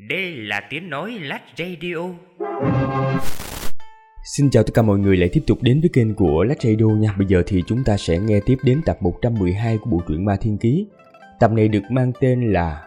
Đây là tiếng nói Lách Radio. Xin chào tất cả mọi người lại tiếp tục đến với kênh của Lách Radio nha. Bây giờ thì chúng ta sẽ nghe tiếp đến tập 112 của bộ truyện Ma Thiên Ký. Tập này được mang tên là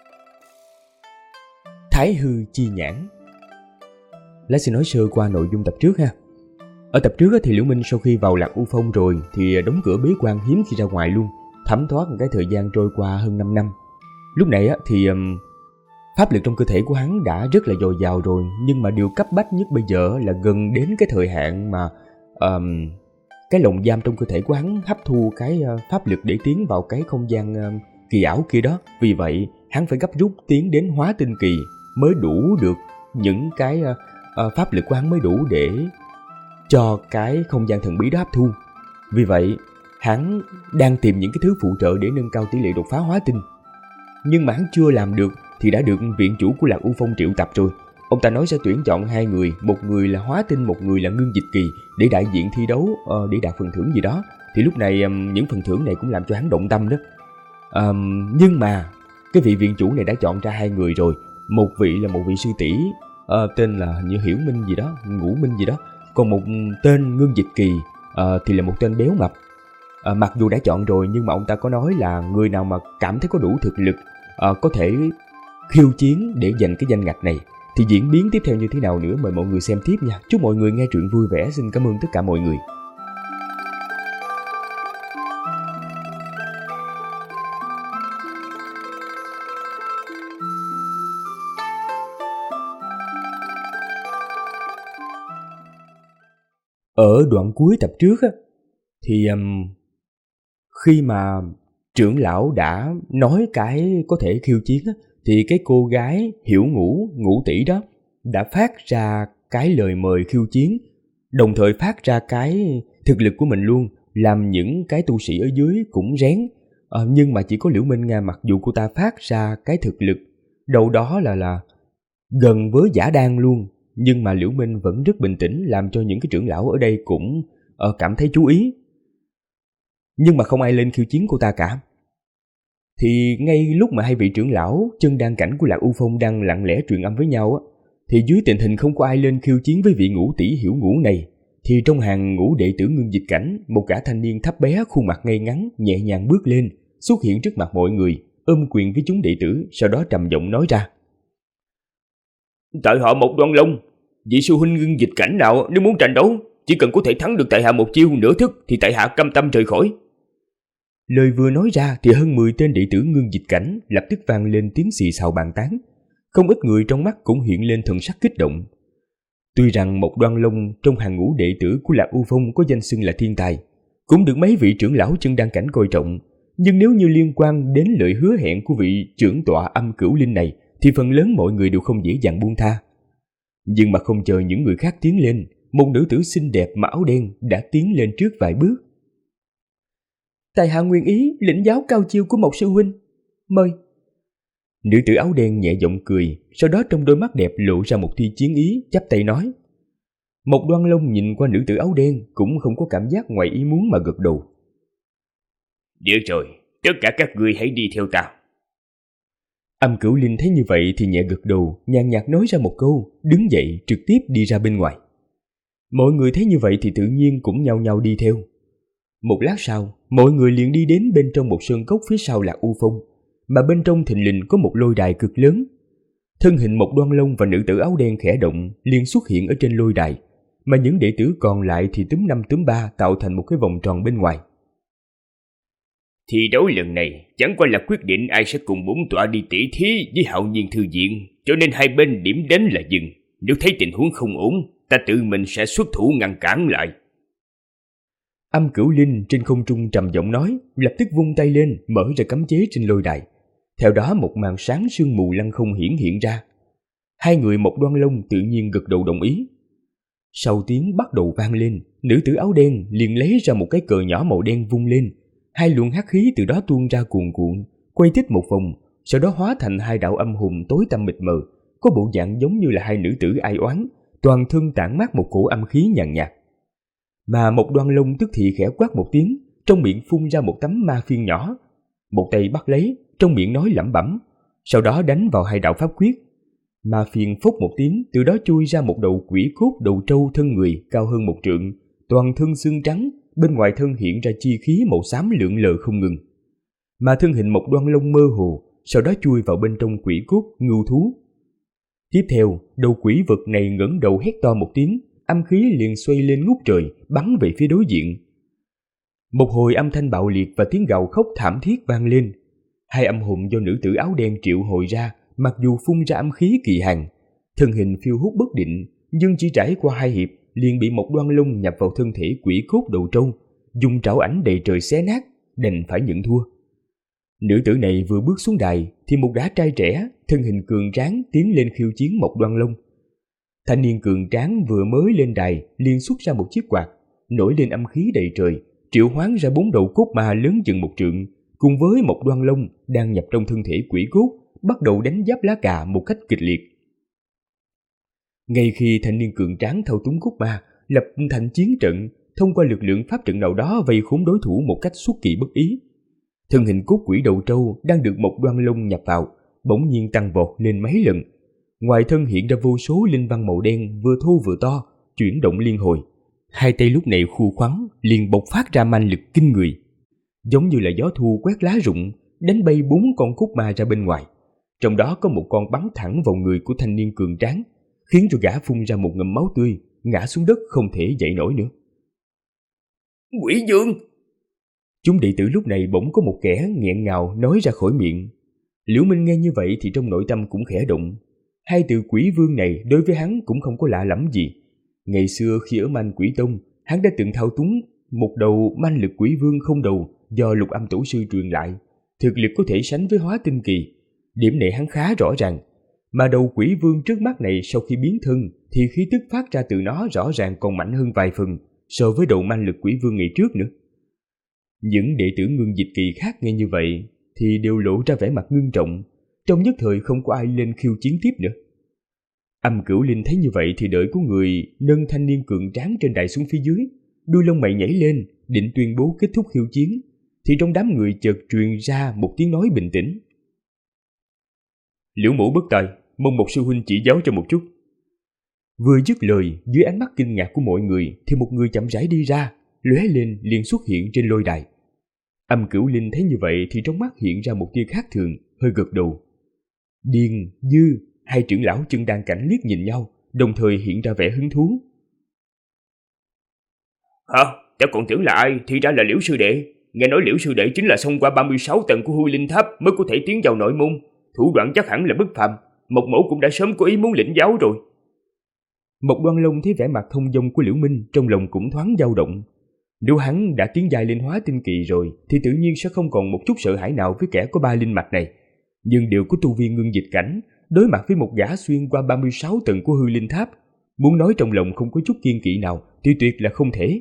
Thái Hư Chi Nhãn. Lách sẽ nói sơ qua nội dung tập trước ha. Ở tập trước thì Liễu Minh sau khi vào Lạc U Phong rồi thì đóng cửa bế quan hiếm khi ra ngoài luôn, thấm thoát một cái thời gian trôi qua hơn 5 năm. Lúc này thì pháp lực trong cơ thể của hắn đã rất là dồi dào rồi, nhưng mà điều cấp bách nhất bây giờ là gần đến cái thời hạn mà cái lồng giam trong cơ thể của hắn hấp thu cái pháp lực để tiến vào cái không gian kỳ ảo kia đó. Vì vậy hắn phải gấp rút tiến đến hóa tinh kỳ mới đủ được những cái pháp lực của hắn mới đủ để cho cái không gian thần bí đó hấp thu. Vì vậy hắn đang tìm những cái thứ phụ trợ để nâng cao tỷ lệ đột phá hóa tinh. Nhưng mà hắn chưa làm được thì đã được viện chủ của Lạc U Phong triệu tập rồi. Ông ta nói sẽ tuyển chọn 2 người, một người là hóa tinh, một người là ngưng dịch kỳ để đại diện thi đấu để đạt phần thưởng gì đó. Thì lúc này những phần thưởng này cũng làm cho hắn động tâm đó. Nhưng mà cái vị viện chủ này đã chọn ra 2 người rồi. Một vị là một vị sư tỷ tên là như Hiểu Minh gì đó, Ngũ Minh gì đó. Còn một tên ngưng dịch kỳ thì là một tên béo mập. Mặc dù đã chọn rồi nhưng mà ông ta có nói là người nào mà cảm thấy có đủ thực lực có thể khiêu chiến để giành cái danh ngạch này. Thì diễn biến tiếp theo như thế nào nữa mời mọi người xem tiếp nha. Chúc mọi người nghe truyện vui vẻ. Xin cảm ơn tất cả mọi người. Ở đoạn cuối tập trước thì khi mà trưởng lão đã nói cái có thể khiêu chiến thì cái cô gái Hiểu Ngũ tỷ đó đã phát ra cái lời mời khiêu chiến, đồng thời phát ra cái thực lực của mình luôn, làm những cái tu sĩ ở dưới cũng rén. Nhưng mà chỉ có Liễu Minh Nga, mặc dù cô ta phát ra cái thực lực đâu đó là gần với giả đan luôn, nhưng mà Liễu Minh vẫn rất bình tĩnh, làm cho những cái trưởng lão ở đây cũng cảm thấy chú ý. Nhưng mà không ai lên khiêu chiến cô ta cả. Thì ngay lúc mà 2 vị trưởng lão chân đan cảnh của Lạc U Phong đang lặng lẽ truyền âm với nhau thì dưới tình hình không có ai lên khiêu chiến với vị Ngũ tỷ Hiểu Ngũ này, thì trong hàng ngũ đệ tử ngưng dịch cảnh, một gã thanh niên thấp bé khuôn mặt ngay ngắn nhẹ nhàng bước lên, xuất hiện trước mặt mọi người, ôm quyền với chúng đệ tử, sau đó trầm giọng nói ra: Tại hạ Một Đoan Long, vị sư huynh ngưng dịch cảnh nào nếu muốn tranh đấu, chỉ cần có thể thắng được tại hạ một chiêu nửa thức thì tại hạ cam tâm rời khỏi. Lời vừa nói ra thì hơn 10 tên đệ tử ngưng dịch cảnh lập tức vang lên tiếng xì xào bàn tán. Không ít người trong mắt cũng hiện lên thần sắc kích động. Tuy rằng Một Đoan Long trong hàng ngũ đệ tử của Lạc U Phong có danh xưng là thiên tài, cũng được mấy vị trưởng lão chân đan cảnh coi trọng, nhưng nếu như liên quan đến lời hứa hẹn của vị trưởng tọa Âm Cửu Linh này thì phần lớn mọi người đều không dễ dàng buông tha. Nhưng mà không chờ những người khác tiến lên, một nữ tử xinh đẹp mặc áo đen đã tiến lên trước vài bước. Tại hạ nguyện ý lĩnh giáo cao chiêu của Một sư huynh, mời. Nữ tử áo đen nhẹ giọng cười, sau đó trong đôi mắt đẹp lộ ra một tia chiến ý, chắp tay nói. Một Đoan Long nhìn qua nữ tử áo đen cũng không có cảm giác ngoài ý muốn mà gật đầu. Được rồi, tất cả các ngươi hãy đi theo ta. Âm Cửu Linh thấy như vậy thì nhẹ gật đầu, nhàn nhạt nói ra một câu, đứng dậy trực tiếp đi ra bên ngoài. Mọi người thấy như vậy thì tự nhiên cũng nhao nhao đi theo. Một lát sau, mọi người liền đi đến bên trong một sơn cốc phía sau Lạc U Phong, mà bên trong thình lình có một lôi đài cực lớn. Thân hình Một Đoan Long và nữ tử áo đen khẽ động liền xuất hiện ở trên lôi đài, mà những đệ tử còn lại thì túm 5 túm 3 tạo thành một cái vòng tròn bên ngoài. Thi đấu lần này chẳng qua là quyết định ai sẽ cùng bổn tọa đi tỉ thí với Hạo Nhiên Thư Viện, cho nên hai bên điểm đến là dừng. Nếu thấy tình huống không ổn, ta tự mình sẽ xuất thủ ngăn cản lại. Âm Cửu Linh trên không trung trầm giọng nói, lập tức vung tay lên mở ra cấm chế trên lôi đài. Theo đó một màn sáng sương mù lăng không hiện ra. 2 người Một Đoan Long tự nhiên gật đầu đồng ý. Sau tiếng bắt đầu vang lên, nữ tử áo đen liền lấy ra một cái cờ nhỏ màu đen vung lên. 2 luồng hắc khí từ đó tuôn ra cuồn cuộn, quay thích một vòng, sau đó hóa thành 2 đạo âm hồn tối tăm mịt mờ, có bộ dạng giống như là 2 nữ tử ai oán, toàn thân tản mát một cổ âm khí nhàn nhạt. Mà Một Đoan Long tức thì khẽ quát một tiếng, trong miệng phun ra một tấm ma phiên nhỏ, một tay bắt lấy, trong miệng nói lẩm bẩm, sau đó đánh vào 2 đạo pháp quyết. mà phiền phốc một tiếng, từ đó chui ra một đầu quỷ cốt đầu trâu thân người cao hơn 1 trượng, toàn thân xương trắng, bên ngoài thân hiện ra chi khí màu xám lượn lờ không ngừng. Mà thân hình Mộc Đoan Long mơ hồ, sau đó chui vào bên trong quỷ cốt ngưu thú. Tiếp theo, đầu quỷ vật này ngẩng đầu hét to một tiếng, âm khí liền xoay lên ngút trời, bắn về phía đối diện. Một hồi âm thanh bạo liệt và tiếng gào khóc thảm thiết vang lên. 2 âm hồn do nữ tử áo đen triệu hồi ra, mặc dù phun ra âm khí kỳ hàn, thân hình phiêu hút bất định, nhưng chỉ trải qua 2 hiệp liền bị Mộc Đoan Long nhập vào thân thể quỷ cốt đầu trâu, dùng trảo ảnh đầy trời xé nát, đành phải nhận thua. Nữ tử này vừa bước xuống đài thì một gã trai trẻ, thân hình cường tráng tiến lên khiêu chiến Mộc Đoan Long. Thanh niên cường tráng vừa mới lên đài liền xuất ra một chiếc quạt, nổi lên âm khí đầy trời, triệu hoán ra 4 đầu cốt ma lớn chừng 1 trượng, cùng với Mộc Đoan Long đang nhập trong thân thể quỷ cốt, bắt đầu đánh giáp lá cà một cách kịch liệt. Ngay khi thanh niên cường tráng thao túng cốt ma lập thành chiến trận, thông qua lực lượng pháp trận nào đó vây khốn đối thủ một cách xuất kỳ bất ý, thân hình cốt quỷ đầu trâu đang được Mộc Đoan Long nhập vào bỗng nhiên tăng vọt lên mấy lần. Ngoài thân hiện ra vô số linh văn màu đen vừa thô vừa to, chuyển động liên hồi. 2 tay lúc này khu khoắn liền bộc phát ra manh lực kinh người, giống như là gió thu quét lá rụng, đánh bay 4 con cốt ma ra bên ngoài. Trong đó có một con bắn thẳng vào người của thanh niên cường tráng, khiến cho gã phun ra một ngụm máu tươi, ngã xuống đất không thể dậy nổi nữa. Quỷ vương! Chúng đệ tử lúc này bỗng có một kẻ nghẹn ngào nói ra khỏi miệng. Liễu Minh nghe như vậy thì trong nội tâm cũng khẽ động. 2 từ quỷ vương này đối với hắn cũng không có lạ lẫm gì. Ngày xưa khi ở Manh Quỷ Tông, hắn đã từng thao túng một đầu manh lực quỷ vương không đầu do Lục Âm Tổ sư truyền lại, thực lực có thể sánh với Hóa Tinh Kỳ. Điểm này hắn khá rõ ràng. Mà đầu quỷ vương trước mắt này sau khi biến thân thì khí tức phát ra từ nó rõ ràng còn mạnh hơn vài phần so với đầu manh lực quỷ vương ngày trước nữa. Những đệ tử Ngưng Dịch Kỳ khác nghe như vậy thì đều lộ ra vẻ mặt ngưng trọng, trong nhất thời không có ai lên khiêu chiến tiếp nữa. Âm Cửu Linh thấy như vậy thì đợi có người nâng thanh niên cường tráng trên đài xuống phía dưới, đuôi lông mày nhảy lên định tuyên bố kết thúc khiêu chiến, thì trong đám người chợt truyền ra một tiếng nói bình tĩnh. Liễu mỗ bất tài, mong một sư huynh chỉ giáo cho một chút. Vừa dứt lời, dưới ánh mắt kinh ngạc của mọi người thì một người chậm rãi đi ra, lóe lên liền xuất hiện trên lôi đài. Âm Cửu Linh thấy như vậy thì trong mắt hiện ra một tia khác thường, hơi gật đầu. Điền, Dư, 2 trưởng lão chân đan cảnh liếc nhìn nhau, đồng thời hiện ra vẻ hứng thú. Hả? Ta còn tưởng là ai, thì ra là Liễu sư đệ. Nghe nói Liễu sư đệ chính là xông qua 36 tầng của Hư Linh Tháp mới có thể tiến vào nội môn, thủ đoạn chắc hẳn là bất phàm. Mộc mẫu cũng đã sớm có ý muốn lĩnh giáo rồi. Mộc Đoan Long thấy vẻ mặt thông dong của Liễu Minh, trong lòng cũng thoáng dao động. Nếu hắn đã tiến giai lên Hóa Tinh Kỳ rồi thì tự nhiên sẽ không còn một chút sợ hãi nào với kẻ có 3 linh mạch này. Nhưng đều có tu vi ngưng dịch cảnh, đối mặt với một gã xuyên qua 36 tầng của Hư Linh Tháp, muốn nói trong lòng không có chút kiên kỵ nào thì tuyệt là không thể.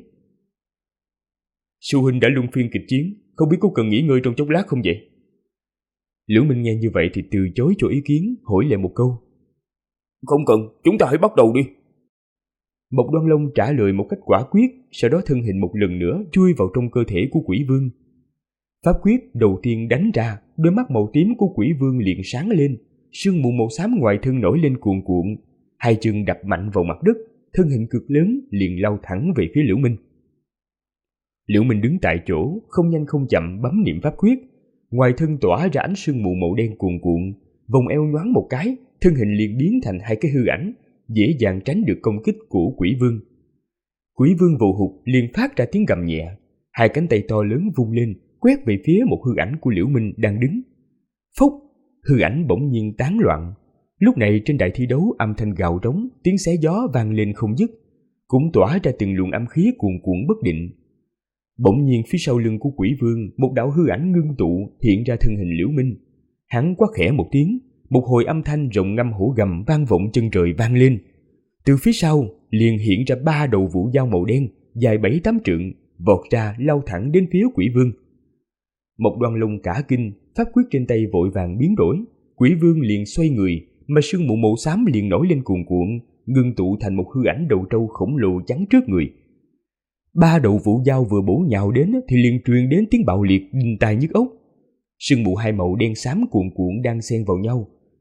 Sư huynh đã luân phiên kịch chiến, không biết có cần nghỉ ngơi trong chốc lát không vậy? Liễu Minh nghe như vậy thì từ chối cho ý kiến, hỏi lại một câu. Không cần, chúng ta hãy bắt đầu đi. Mộc Đoan Long trả lời một cách quả quyết, sau đó thân hình một lần nữa chui vào trong cơ thể của quỷ vương. Pháp quyết đầu tiên đánh ra, đôi mắt màu tím của quỷ vương liền sáng lên, sương mù màu xám ngoài thân nổi lên cuồn cuộn, 2 chân đập mạnh vào mặt đất, thân hình cực lớn liền lao thẳng về phía Liễu Minh. Liễu Minh đứng tại chỗ, không nhanh không chậm bấm niệm pháp quyết, ngoài thân tỏa ra ánh sương mù màu đen cuồn cuộn, vòng eo nhoáng một cái, thân hình liền biến thành 2 cái hư ảnh, dễ dàng tránh được công kích của quỷ vương. Quỷ vương vồ hụt liền phát ra tiếng gầm nhẹ, 2 cánh tay to lớn vung lên, quét về phía một hư ảnh của Liễu Minh đang đứng. Phốc, hư ảnh bỗng nhiên tán loạn. Lúc này trên đài thi đấu âm thanh gào rống, tiếng xé gió vang lên không dứt, cũng tỏa ra từng luồng âm khí cuồn cuộn bất định. Bỗng nhiên phía sau lưng của quỷ vương, một đạo hư ảnh ngưng tụ hiện ra thân hình Liễu Minh. Hắn quát khẽ một tiếng, một hồi âm thanh rồng ngâm hổ gầm vang vọng chân trời vang lên. Từ phía sau liền hiện ra 3 đầu vũ dao màu đen dài 7-8 trượng, vọt ra lao thẳng đến phía quỷ vương. Mộc Đoan Long cả kinh, pháp quyết trên tay vội vàng biến đổi, quỷ vương liền xoay người, mà sương mù màu xám liền nổi lên cuồn cuộn, ngưng tụ thành một hư ảnh đầu trâu khổng lồ chắn trước người. 3 đầu vũ dao vừa bổ nhào đến thì liền truyền đến tiếng bạo liệt đinh tai nhức óc. Sương mù 2 màu đen xám cuồn cuộn đang xen vào nhau,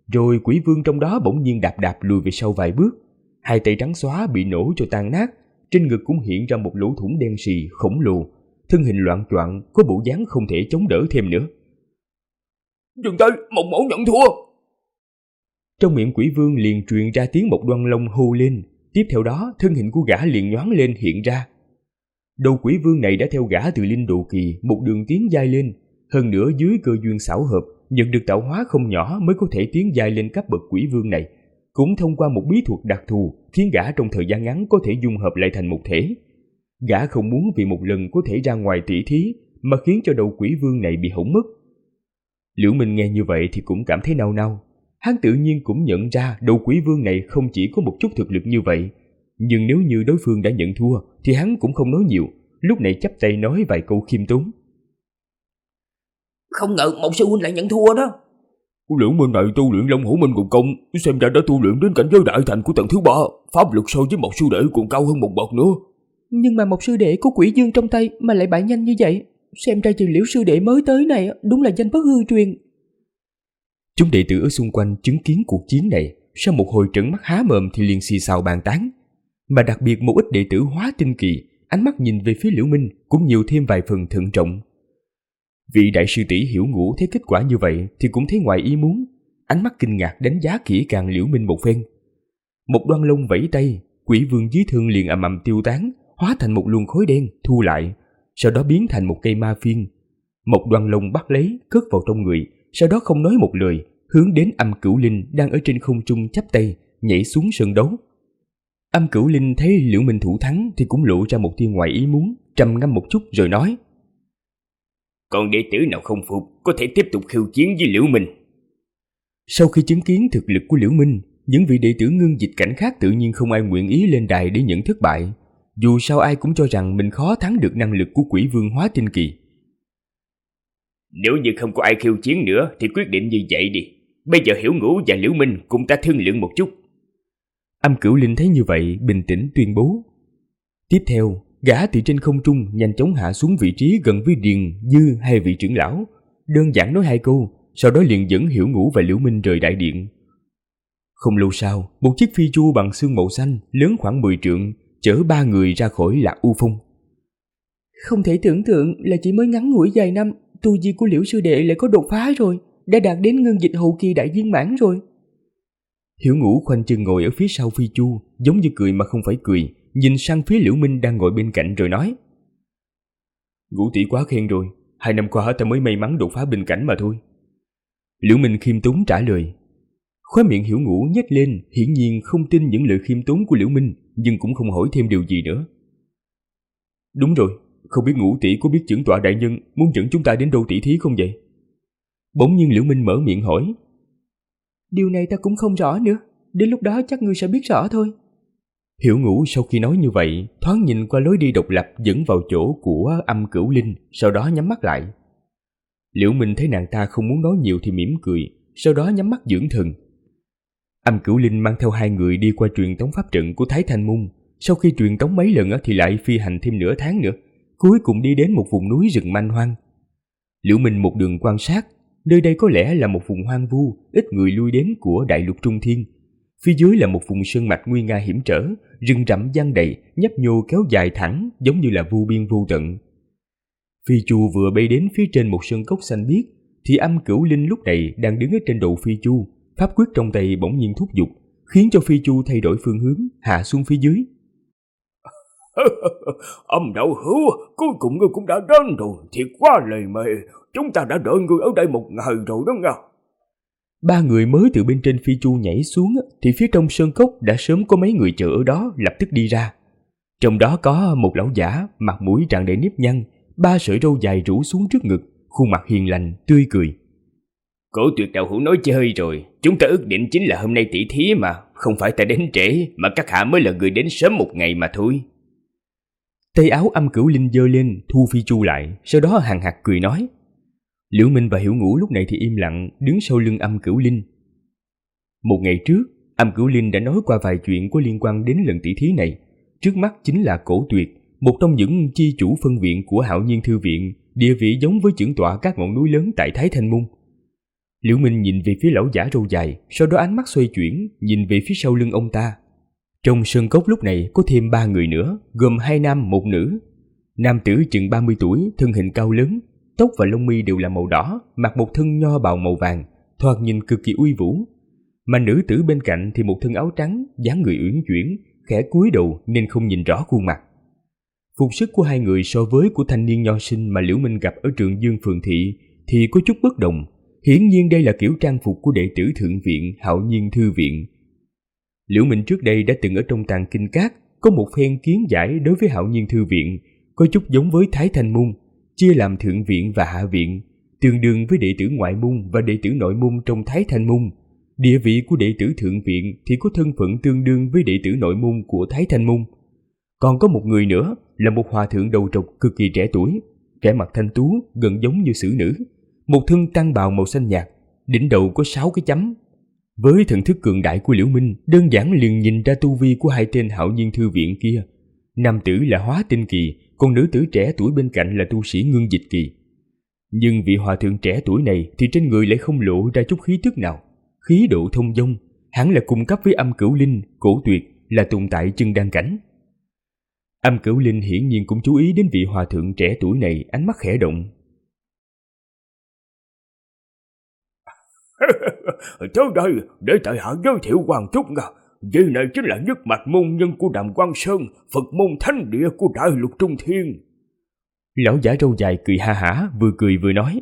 rồi quỷ vương trong đó bỗng nhiên đạp đạp lùi về sau vài bước. Hai tay trắng xóa bị nổ cho tan nát, trên ngực cũng hiện ra một lỗ thủng đen sì khổng lồ, thân hình loạng choạng, có bộ dáng không thể chống đỡ thêm nữa. Dừng tay, Mộc Mẫu nhận thua. Trong miệng quỷ vương liền truyền ra tiếng Mộc Đoan Long hô lên, tiếp theo đó thân hình của gã liền nhoáng lên hiện ra. Đầu quỷ vương này đã theo gã từ linh độ kỳ một đường tiến giai lên, hơn nữa dưới cơ duyên xảo hợp nhận được tạo hóa không nhỏ mới có thể tiến giai lên cấp bậc quỷ vương này, cũng thông qua một bí thuật đặc thù khiến gã trong thời gian ngắn có thể dung hợp lại thành một thể. Gã không muốn vì một lần có thể ra ngoài tỷ thí mà khiến cho đầu quỷ vương này bị hỏng mất. Liễu Minh nghe như vậy thì cũng cảm thấy nao nao. Hắn tự nhiên cũng nhận ra đầu quỷ vương này không chỉ có một chút thực lực như vậy, nhưng nếu như đối phương đã nhận thua thì hắn cũng không nói nhiều, lúc này chắp tay nói vài câu khiêm tốn. Không ngờ Mộc sư huynh lại nhận thua đó. Liễu Minh này tu luyện Long Hổ Minh Cùng Công, xem ra đã tu luyện đến cảnh giới đại thành của tầng thứ 3, pháp lực so với Mộc sư đệ còn cao hơn một bậc nữa. Nhưng mà Mộc sư đệ có quỷ dương trong tay mà lại bại nhanh như vậy, xem ra từ Liễu sư đệ mới tới này đúng là danh bất hư truyền. Chúng đệ tử ở xung quanh chứng kiến cuộc chiến này, sau một hồi trợn mắt há mồm thì liền xì xào bàn tán. Mà đặc biệt một ít đệ tử Hóa Tinh Kỳ, ánh mắt nhìn về phía Liễu Minh cũng nhiều thêm vài phần thận trọng. Vị đại sư tỷ Hiểu Ngũ thấy kết quả như vậy thì cũng thấy ngoài ý muốn, ánh mắt kinh ngạc đánh giá kỹ càng Liễu Minh một phen. Một Đoan Long vẫy tay, quỷ vương dưới thân liền ầm ầm tiêu tán, hóa thành một luồng khói đen thu lại, sau đó biến thành một cây ma phiên. Một Đoan Long bắt lấy, cất vào trong người, sau đó không nói một lời, hướng đến Âm Cửu Linh đang ở trên không trung chắp tay, nhảy xuống sân đấu. Âm Cửu Linh thấy Liễu Minh thủ thắng thì cũng lộ ra một tia ngoài ý muốn, trầm ngâm một chút rồi nói: Còn đệ tử nào không phục có thể tiếp tục khiêu chiến với Liễu Minh. Sau khi chứng kiến thực lực của Liễu Minh, những vị đệ tử Ngưng Dịch Cảnh khác tự nhiên không ai nguyện ý lên đài để nhận thất bại. Dù sao ai cũng cho rằng mình khó thắng được năng lực của quỷ vương Hóa Tinh Kỳ. Nếu như không có ai khiêu chiến nữa thì quyết định như vậy đi. Bây giờ Hiểu Ngũ và Liễu Minh cùng ta thương lượng một chút. Âm Cửu Linh thấy như vậy bình tĩnh tuyên bố. Tiếp theo, gã từ trên không trung nhanh chóng hạ xuống vị trí gần với Điền, Dư hai vị trưởng lão, đơn giản nói hai câu, sau đó liền dẫn Hiểu Ngũ và Liễu Minh rời đại điện. Không lâu sau, một chiếc phi chu bằng xương màu xanh lớn khoảng 10 trượng chở 3 người ra khỏi Lạc U Phong. Không thể tưởng tượng là chỉ mới ngắn ngủi vài năm, tu vi của Liễu sư đệ lại có đột phá rồi, đã đạt đến ngưng dịch hậu kỳ đại viên mãn rồi. Hiểu Ngũ khoanh chân ngồi ở phía sau phi chu, giống như cười mà không phải cười, nhìn sang phía Liễu Minh đang ngồi bên cạnh rồi nói: Ngũ tỷ quá khen rồi, 2 năm qua ta mới may mắn đột phá bình cảnh mà thôi. Liễu Minh khiêm tốn trả lời. Khóe miệng Hiểu Ngũ nhếch lên, hiển nhiên không tin những lời khiêm tốn của Liễu Minh, nhưng cũng không hỏi thêm điều gì nữa. Đúng rồi, không biết Ngũ tỷ có biết chưởng tọa đại nhân muốn dẫn chúng ta đến đâu tỷ thí không vậy? Bỗng nhiên Liễu Minh mở miệng hỏi. Điều này ta cũng không rõ nữa, đến lúc đó chắc ngươi sẽ biết rõ thôi. Hiểu Ngũ sau khi nói như vậy, thoáng nhìn qua lối đi độc lập dẫn vào chỗ của Âm Cửu Linh, sau đó nhắm mắt lại. Liễu Minh thấy nàng ta không muốn nói nhiều thì mỉm cười, sau đó nhắm mắt dưỡng thần. Âm Cửu Linh mang theo 2 người đi qua truyền tống pháp trận của Thái Thanh Môn, sau khi truyền tống mấy lần thì lại phi hành thêm nửa tháng nữa, cuối cùng đi đến một vùng núi rừng manh hoang. Liễu Minh một đường quan sát, nơi đây có lẽ là một vùng hoang vu, ít người lui đến của đại lục Trung Thiên. Phía dưới là một vùng sơn mạch nguy nga hiểm trở, rừng rậm giăng đầy, nhấp nhô kéo dài thẳng, giống như là vô biên vô tận. Phi chu vừa bay đến phía trên một sơn cốc xanh biếc, thì Âm Cửu Linh lúc này đang đứng ở trên đầu phi chu, pháp quyết trong tay bỗng nhiên thúc giục, khiến cho phi chu thay đổi phương hướng, hạ xuống phía dưới. Âm đạo hữu, cuối cùng ngươi cũng đã đến rồi, thiệt quá lời mời, chúng ta đã đợi ngươi ở đây một ngày rồi đó nha. 3 người mới từ bên trên phi chu nhảy xuống thì phía trong sơn cốc đã sớm có mấy người chờ ở đó lập tức đi ra. Trong đó có một lão giả, mặt mũi tràn đầy nếp nhăn, 3 sợi râu dài rủ xuống trước ngực, khuôn mặt hiền lành, tươi cười. Cổ Tuyệt đạo hữu nói chơi rồi, chúng ta ước định chính là hôm nay tỷ thí mà, không phải ta đến trễ, mà các hạ mới là người đến sớm một ngày mà thôi. Tay áo Âm Cửu Linh giơ lên, thu phi chu lại, sau đó hằng hặc cười nói. Liễu Minh và Hiểu Ngũ lúc này thì im lặng, đứng sau lưng Âm Cửu Linh. Một ngày trước, Âm Cửu Linh đã nói qua vài chuyện có liên quan đến lần tỷ thí này. Trước mắt chính là Cổ Tuyệt, một trong những chi chủ phân viện của Hạo Nhiên Thư viện, địa vị giống với chưởng tọa các ngọn núi lớn tại Thái Thanh Môn. Liễu Minh nhìn về phía lão giả râu dài, sau đó ánh mắt xoay chuyển, nhìn về phía sau lưng ông ta. Trong sân cốc lúc này có thêm 3 người nữa, gồm 2 nam 1 nữ. Nam tử chừng 30 tuổi, thân hình cao lớn, tóc và lông mi đều là màu đỏ, mặc một thân nho bào màu vàng, thoạt nhìn cực kỳ uy vũ. Mà nữ tử bên cạnh thì một thân áo trắng, dáng người uyển chuyển, khẽ cúi đầu nên không nhìn rõ khuôn mặt. Phục sức của hai người so với của thanh niên nho sinh mà Liễu Minh gặp ở Trường Dương phường thị thì có chút bất đồng. Hiển nhiên đây là kiểu trang phục của đệ tử thượng viện Hạo Nhiên thư viện. Liễu Minh trước đây đã từng ở trong Tàng Kinh Các có một phen kiến giải đối với Hạo Nhiên thư viện, có chút giống với Thái Thanh môn, chia làm thượng viện và hạ viện, tương đương với đệ tử ngoại môn và đệ tử nội môn trong Thái Thanh môn. Địa vị của đệ tử thượng viện thì có thân phận tương đương với đệ tử nội môn của Thái Thanh môn. Còn có một người nữa là một hòa thượng đầu trọc cực kỳ trẻ tuổi, vẻ mặt thanh tú gần giống như xử nữ, một thân tăng bào màu xanh nhạt, đỉnh đầu có 6 cái chấm. Với thần thức cường đại của Liễu Minh, đơn giản liền nhìn ra tu vi của hai tên Hạo Nhiên thư viện kia. Nam tử là Hóa Tinh kỳ, còn nữ tử trẻ tuổi bên cạnh là tu sĩ Ngưng Dịch kỳ. Nhưng vị hòa thượng trẻ tuổi này thì trên người lại không lộ ra chút khí tức nào, khí độ thông dong, hẳn là cùng cấp với Âm Cửu Linh, Cổ Tuyệt, là tồn tại chân đan cảnh. Âm Cửu Linh hiển nhiên cũng chú ý đến vị hòa thượng trẻ tuổi này, ánh mắt khẽ động. Tới đây, để tại hạ giới thiệu hoàng chút nha. Vị này chính là nhất mạch môn nhân của Đàm Quang Sơn, Phật môn thánh địa của Đại Lục Trung Thiên. Lão giả râu dài cười ha hả, vừa cười vừa nói.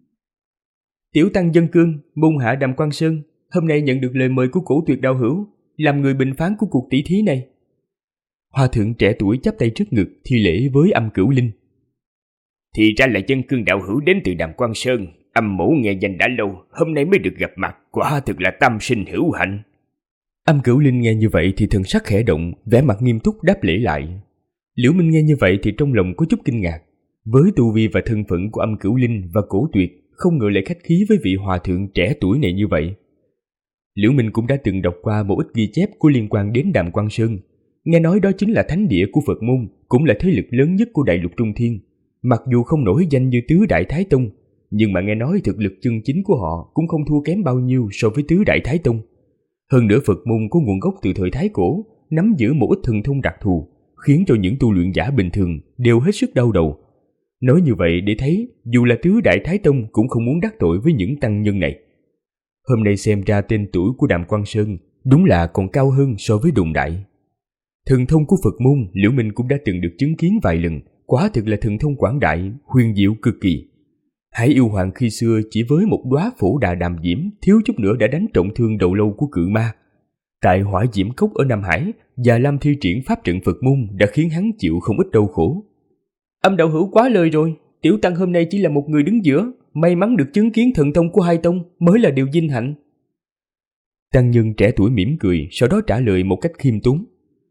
Tiểu tăng Dân Cương, môn hạ Đàm Quang Sơn, hôm nay nhận được lời mời của Cổ Tuyệt đạo hữu, làm người bình phán của cuộc tỷ thí này. Hòa thượng trẻ tuổi chắp tay trước ngực thi lễ với Âm Cửu Linh. Thì ra là Dân Cương đạo hữu đến từ Đàm Quang Sơn, Âm mỗ nghe danh đã lâu, hôm nay mới được gặp mặt, quả thực là tam sinh hữu hạnh. Âm Cửu Linh nghe như vậy thì thần sắc khẽ động, vẻ mặt nghiêm túc đáp lễ lại. Liễu Minh nghe như vậy thì trong lòng có chút kinh ngạc. Với tu vi và thân phận của Âm Cửu Linh và Cổ Tuyệt, không ngờ lại khách khí với vị hòa thượng trẻ tuổi này như vậy. Liễu Minh cũng đã từng đọc qua một ít ghi chép có liên quan đến Đàm Quang Sơn, nghe nói đó chính là thánh địa của Phật môn, cũng là thế lực lớn nhất của Đại Lục Trung Thiên. Mặc dù không nổi danh như Tứ Đại Thái Tông, nhưng mà nghe nói thực lực chân chính của họ cũng không thua kém bao nhiêu so với Tứ Đại Thái Tông. Hơn nữa Phật môn có nguồn gốc từ thời Thái Cổ, nắm giữ một ít thần thông đặc thù, khiến cho những tu luyện giả bình thường đều hết sức đau đầu. Nói như vậy để thấy, dù là Tứ Đại Thái Tông cũng không muốn đắc tội với những tăng nhân này. Hôm nay xem ra tên tuổi của Đàm Quang Sơn đúng là còn cao hơn so với đồn đại. Thần thông của Phật môn Liễu Minh cũng đã từng được chứng kiến vài lần, quả thực là thần thông quảng đại, huyền diệu cực kỳ. Hải yêu hoàng khi xưa chỉ với một đóa phổ đà đàm diễm thiếu chút nữa đã đánh trọng thương đầu lâu của cự ma. Tại Hỏa Diễm Cốc ở Nam Hải, Già Lam thi triển pháp trận Phật môn đã khiến hắn chịu không ít đau khổ. Âm đạo hữu quá lời rồi, tiểu tăng hôm nay chỉ là một người đứng giữa, may mắn được chứng kiến thần thông của hai tông mới là điều vinh hạnh. Tăng nhân trẻ tuổi mỉm cười, sau đó trả lời một cách khiêm tốn.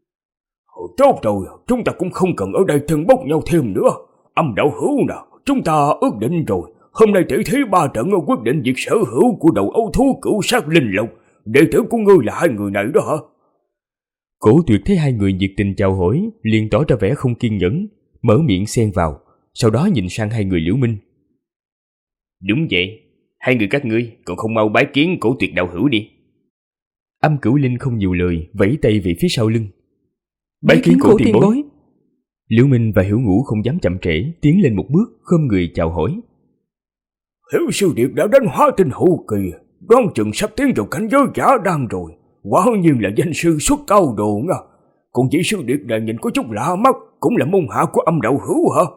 Tốt rồi, chúng ta cũng không cần ở đây thân bốc nhau thêm nữa. Âm đạo hữu nào, chúng ta ước định rồi, hôm nay tỷ thí 3 trận quyết định việc sở hữu của đầu âu thú cửu sát linh lộc. Đệ tử của ngươi là hai người này đó hả? Cổ Tuyệt thấy hai người nhiệt tình chào hỏi, liền tỏ ra vẻ không kiên nhẫn, mở miệng xen vào, sau đó nhìn sang hai người Liễu Minh. Đúng vậy, hai người các ngươi còn không mau bái kiến Cổ Tuyệt đạo hữu đi. Âm Cửu Linh không nhiều lời, vẫy tay về phía sau lưng. Bái kiến Cổ tiền bối. Liễu Minh và Hiểu Ngũ không dám chậm trễ, tiến lên một bước, khom người chào hỏi. Hiểu sư điệt đã đánh hóa tinh hậu kỳ, đoán chừng sắp tiến vào cảnh giới giả đan rồi, quả nhiên là danh sư xuất cao đồ nha. Còn chỉ sư điệt này nhìn có chút lạ mắt, cũng là môn hạ của Âm đạo hữu hả?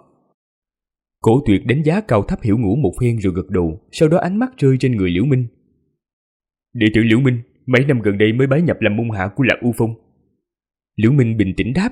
Cổ Tuyệt đánh giá cao thấp Hiểu Ngũ một phen rồi gật đầu, sau đó ánh mắt rơi trên người Liễu Minh. Đệ tử Liễu Minh, mấy năm gần đây mới bái nhập làm môn hạ của Lạc U Phong. Liễu Minh bình tĩnh đáp.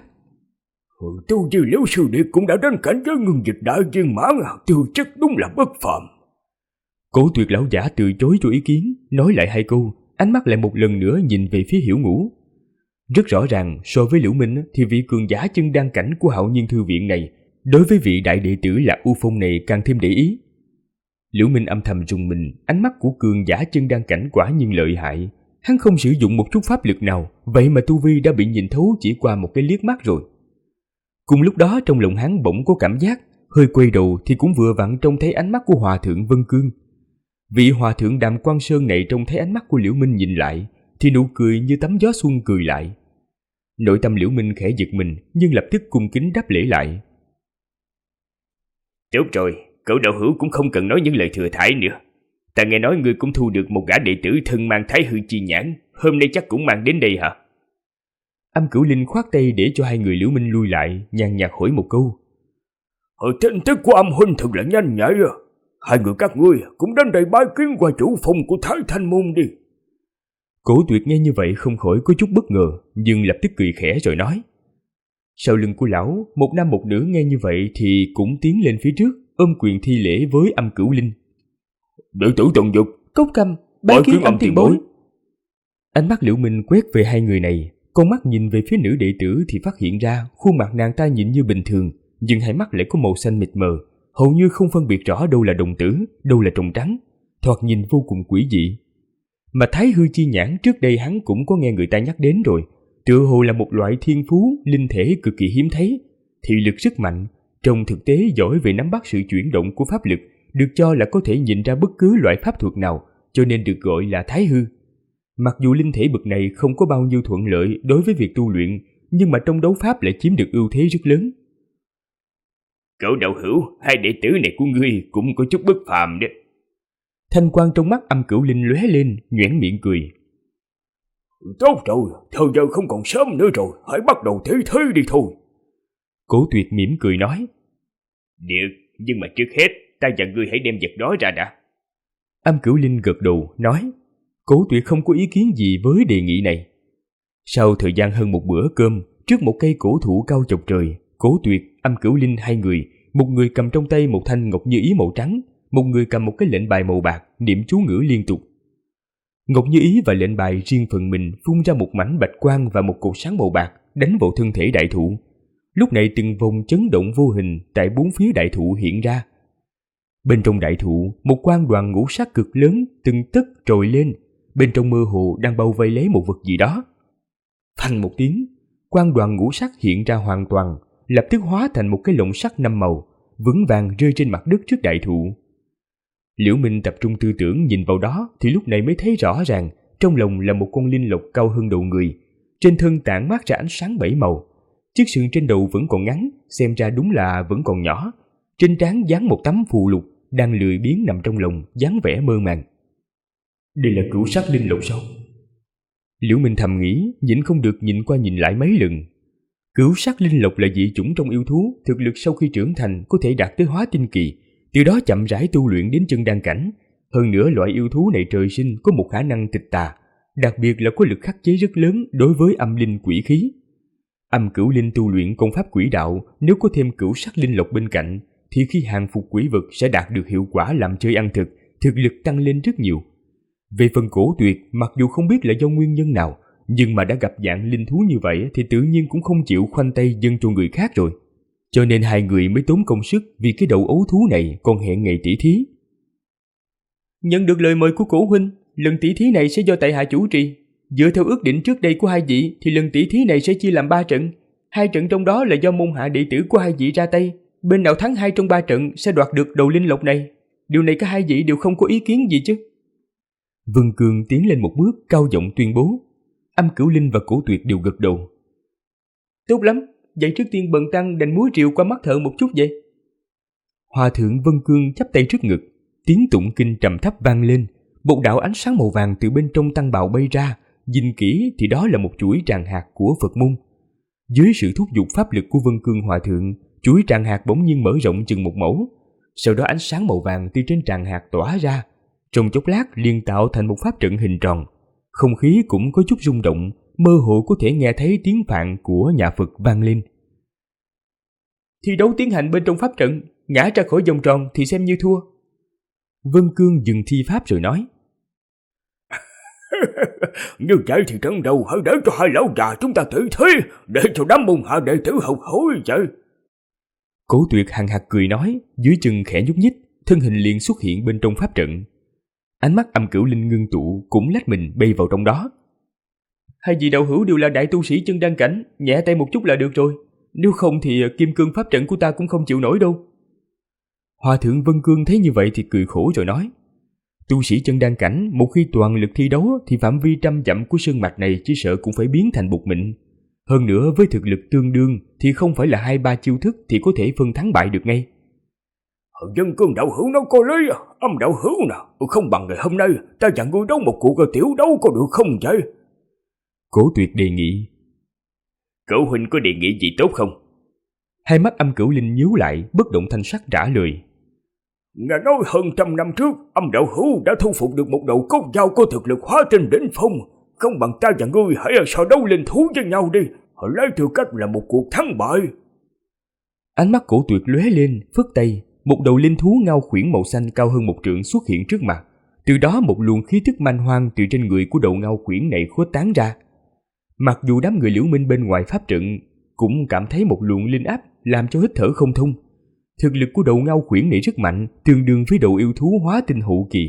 Tu vi Liễu sư điệt cũng đã đến cảnh giới ngưng dịch đại viên mãn, tư chất đúng là bất phàm. Cổ Tuyệt lão giả từ chối cho ý kiến, nói lại hai câu, ánh mắt lại một lần nữa nhìn về phía Hiểu Ngũ. Rất rõ ràng, so với Liễu Minh thì vị cường giả chân đan cảnh của Hạo Nhiên thư viện này đối với vị đại đệ tử Lạc U Phong này càng thêm để ý. Liễu Minh âm thầm rùng mình, ánh mắt của cường giả chân đan cảnh quả nhiên lợi hại. Hắn không sử dụng một chút pháp lực nào, vậy mà tu vi đã bị nhìn thấu chỉ qua một cái liếc mắt rồi. Cùng lúc đó trong lòng hắn bỗng có cảm giác, hơi quay đầu thì cũng vừa vặn trông thấy ánh mắt của Hòa thượng Vân Cương. Vị hòa thượng Đàm Quang Sơn này trông thấy ánh mắt của Liễu Minh nhìn lại, thì nụ cười như tắm gió xuân cười lại. Nội tâm Liễu Minh khẽ giật mình, nhưng lập tức cung kính đáp lễ lại. Tốt rồi, cậu đạo hữu cũng không cần nói những lời thừa thãi nữa. Ta nghe nói ngươi cũng thu được một gã đệ tử thân mang Thái Hư chi nhãn, hôm nay chắc cũng mang đến đây hả? Âm Cửu Linh khoát tay để cho hai người Liễu Minh lui lại, nhàn nhạt hỏi một câu. Tin tức của âm huynh thật là nhanh nhạy à. Hai người các ngươi cũng đến đây bái kiến qua chủ phong của Thái Thanh Môn đi. Cổ Tuyệt nghe như vậy không khỏi có chút bất ngờ, nhưng lập tức cười khẽ rồi nói. Sau lưng của lão, một nam một nữ nghe như vậy thì cũng tiến lên phía trước, ôm quyền thi lễ với Âm Cửu Linh. Đệ tử Tần Dục, Cốc Cầm, bái kiến Âm tiền bối. Ánh mắt Liễu Minh quét về hai người này, con mắt nhìn về phía nữ đệ tử thì phát hiện ra khuôn mặt nàng ta nhìn như bình thường, nhưng hai mắt lại có màu xanh mịt mờ, hầu như không phân biệt rõ đâu là đồng tử, đâu là tròng trắng, thoạt nhìn vô cùng quỷ dị. Mà Thái Hư chi nhãn trước đây hắn cũng có nghe người ta nhắc đến rồi, tựa hồ là một loại thiên phú, linh thể cực kỳ hiếm thấy, thị lực rất mạnh, trong thực tế giỏi về nắm bắt sự chuyển động của pháp lực, được cho là có thể nhìn ra bất cứ loại pháp thuật nào, cho nên được gọi là Thái Hư. Mặc dù linh thể bậc này không có bao nhiêu thuận lợi đối với việc tu luyện, nhưng mà trong đấu pháp lại chiếm được ưu thế rất lớn. Cậu đạo hữu, hai đệ tử này của ngươi cũng có chút bất phàm đấy. Thanh quang trong mắt Âm Cửu Linh lóe lên, nhoẻn miệng cười. Tốt rồi, thời giờ không còn sớm nữa rồi, hãy bắt đầu thí thế đi thôi. Cổ Tuyệt mỉm cười nói. Được, nhưng mà trước hết, ta và ngươi hãy đem vật đó ra đã. Âm Cửu Linh gật đầu, nói. Cổ Tuyệt không có ý kiến gì với đề nghị này. Sau thời gian hơn một bữa cơm, trước một cây cổ thụ cao chọc trời, Cổ Tuyệt, Âm Cửu Linh hai người, một người cầm trong tay một thanh ngọc như ý màu trắng, một người cầm một cái lệnh bài màu bạc, niệm chú ngữ liên tục. Ngọc như ý và lệnh bài riêng phần mình phun ra một mảnh bạch quang và một cột sáng màu bạc đánh vào thân thể đại thụ. Lúc này từng vòng chấn động vô hình tại bốn phía đại thụ hiện ra. Bên trong đại thụ, một quang đoàn ngũ sắc cực lớn từng tấc trồi lên, bên trong mơ hồ đang bao vây lấy một vật gì đó. Phanh một tiếng, quang đoàn ngũ sắc hiện ra hoàn toàn, lập tức hóa thành một cái lồng sắt 5 màu, vững vàng rơi trên mặt đất trước đại thụ. Liễu Minh tập trung tư tưởng nhìn vào đó thì lúc này mới thấy rõ ràng trong lồng là một con linh lộc cao hơn đầu người, trên thân tản mát ra ánh sáng 7 màu. Chiếc sừng trên đầu vẫn còn ngắn, xem ra đúng là vẫn còn nhỏ. Trên trán dán một tấm phù lục, đang lười biếng nằm trong lồng, dáng vẻ mơ màng. Đây là cửu sắc linh lộc sao? Liễu Minh thầm nghĩ, nhịn không được nhìn qua nhìn lại mấy lần. Cửu sắc linh lộc là dị chủng trong yêu thú, thực lực sau khi trưởng thành có thể đạt tới hóa tinh kỳ, từ đó chậm rãi tu luyện đến chân đan cảnh. Hơn nữa loại yêu thú này trời sinh có một khả năng tịch tà, đặc biệt là có lực khắc chế rất lớn đối với âm linh quỷ khí. Âm Cửu Linh tu luyện công pháp quỷ đạo, nếu có thêm cửu sắc linh lộc bên cạnh, thì khi hàng phục quỷ vật sẽ đạt được hiệu quả làm chơi ăn thực, thực lực tăng lên rất nhiều. Về phần Cổ Tuyệt, mặc dù không biết là do nguyên nhân nào, nhưng mà đã gặp dạng linh thú như vậy thì tự nhiên cũng không chịu khoanh tay dâng cho người khác rồi. Cho nên hai người mới tốn công sức vì cái đầu ấu thú này còn hẹn ngày tỷ thí. Nhận được lời mời của Cổ huynh, lần tỷ thí này sẽ do tại hạ chủ trì. Dựa theo ước định trước đây của hai vị thì lần tỷ thí này sẽ chia làm 3 trận. 2 trận trong đó là do môn hạ đệ tử của hai vị ra tay. Bên nào thắng 2 trong 3 trận sẽ đoạt được đầu linh lộc này. Điều này cả hai vị đều không có ý kiến gì chứ? Vân Cương tiến lên một bước, cao giọng tuyên bố. Âm Cửu Linh và Cổ Tuyệt đều gật đầu. Tốt lắm, vậy trước tiên bần tăng đành múa rìu qua mắt thợ một chút vậy. Hòa thượng Vân Cương chắp tay trước ngực, tiếng tụng kinh trầm thấp vang lên, một đạo ánh sáng màu vàng từ bên trong tăng bào bay ra, nhìn kỹ thì đó là một chuỗi tràng hạt của Phật môn. Dưới sự thúc giục pháp lực của Vân Cương Hòa thượng, chuỗi tràng hạt bỗng nhiên mở rộng chừng 1 mẫu, sau đó ánh sáng màu vàng từ trên tràng hạt tỏa ra, trong chốc lát liền tạo thành một pháp trận hình tròn. Không khí cũng có chút rung động, mơ hồ có thể nghe thấy tiếng phạn của nhà Phật vang lên. Thi đấu tiến hành bên trong pháp trận, ngã ra khỏi vòng tròn thì xem như thua. Vân Cương dừng thi pháp rồi nói. Như vậy thì trận đầu hãy để cho hai lão già chúng ta tỷ thí, để cho đám môn hạ đệ tử học hỏi vậy. Cổ Tuyệt hằng hặc cười nói, dưới chân khẽ nhúc nhích, thân hình liền xuất hiện bên trong pháp trận. Ánh mắt Âm Cửu Linh ngưng tụ cũng lách mình bay vào trong đó. Hai vị đạo hữu đều là đại tu sĩ chân đan cảnh, nhẹ tay một chút là được rồi. Nếu không thì kim cương pháp trận của ta cũng không chịu nổi đâu. Hòa thượng Vân Cương thấy như vậy thì cười khổ rồi nói. Tu sĩ chân đan cảnh một khi toàn lực thi đấu thì phạm vi trăm dặm của sơn mạch này chỉ sợ cũng phải biến thành bột mịn. Hơn nữa với thực lực tương đương thì không phải là 2-3 chiêu thức thì có thể phân thắng bại được ngay. Dân cương đạo hữu nó có lý, âm đạo hữu nào, không bằng ngày hôm nay ta dặn ngươi đấu một cuộc tiểu đấu có được không vậy? Cổ Tuyệt đề nghị. Cửu huynh có đề nghị gì tốt không? Hai mắt Âm Cửu Linh nhíu lại, bất động thanh sắc trả lời. Nghe nói hơn 100 năm trước, âm đạo hữu đã thu phục được một đầu cốt dao có thực lực hóa trên đỉnh phong. Không bằng ta và ngươi hãy so đấu linh thú với nhau đi, lấy tư cách là một cuộc thắng bại. Ánh mắt Cổ Tuyệt lóe lên, phất tay, một đầu linh thú ngao khuyển màu xanh cao hơn 1 trượng xuất hiện trước mặt. Từ đó một luồng khí tức man hoang từ trên người của đầu ngao khuyển này khuếch tán ra. Mặc dù đám người Liễu Minh bên ngoài pháp trận cũng cảm thấy một luồng linh áp làm cho hít thở không thông. Thực lực của đầu ngao khuyển này rất mạnh, tương đương với đầu yêu thú hóa tinh hậu kỳ.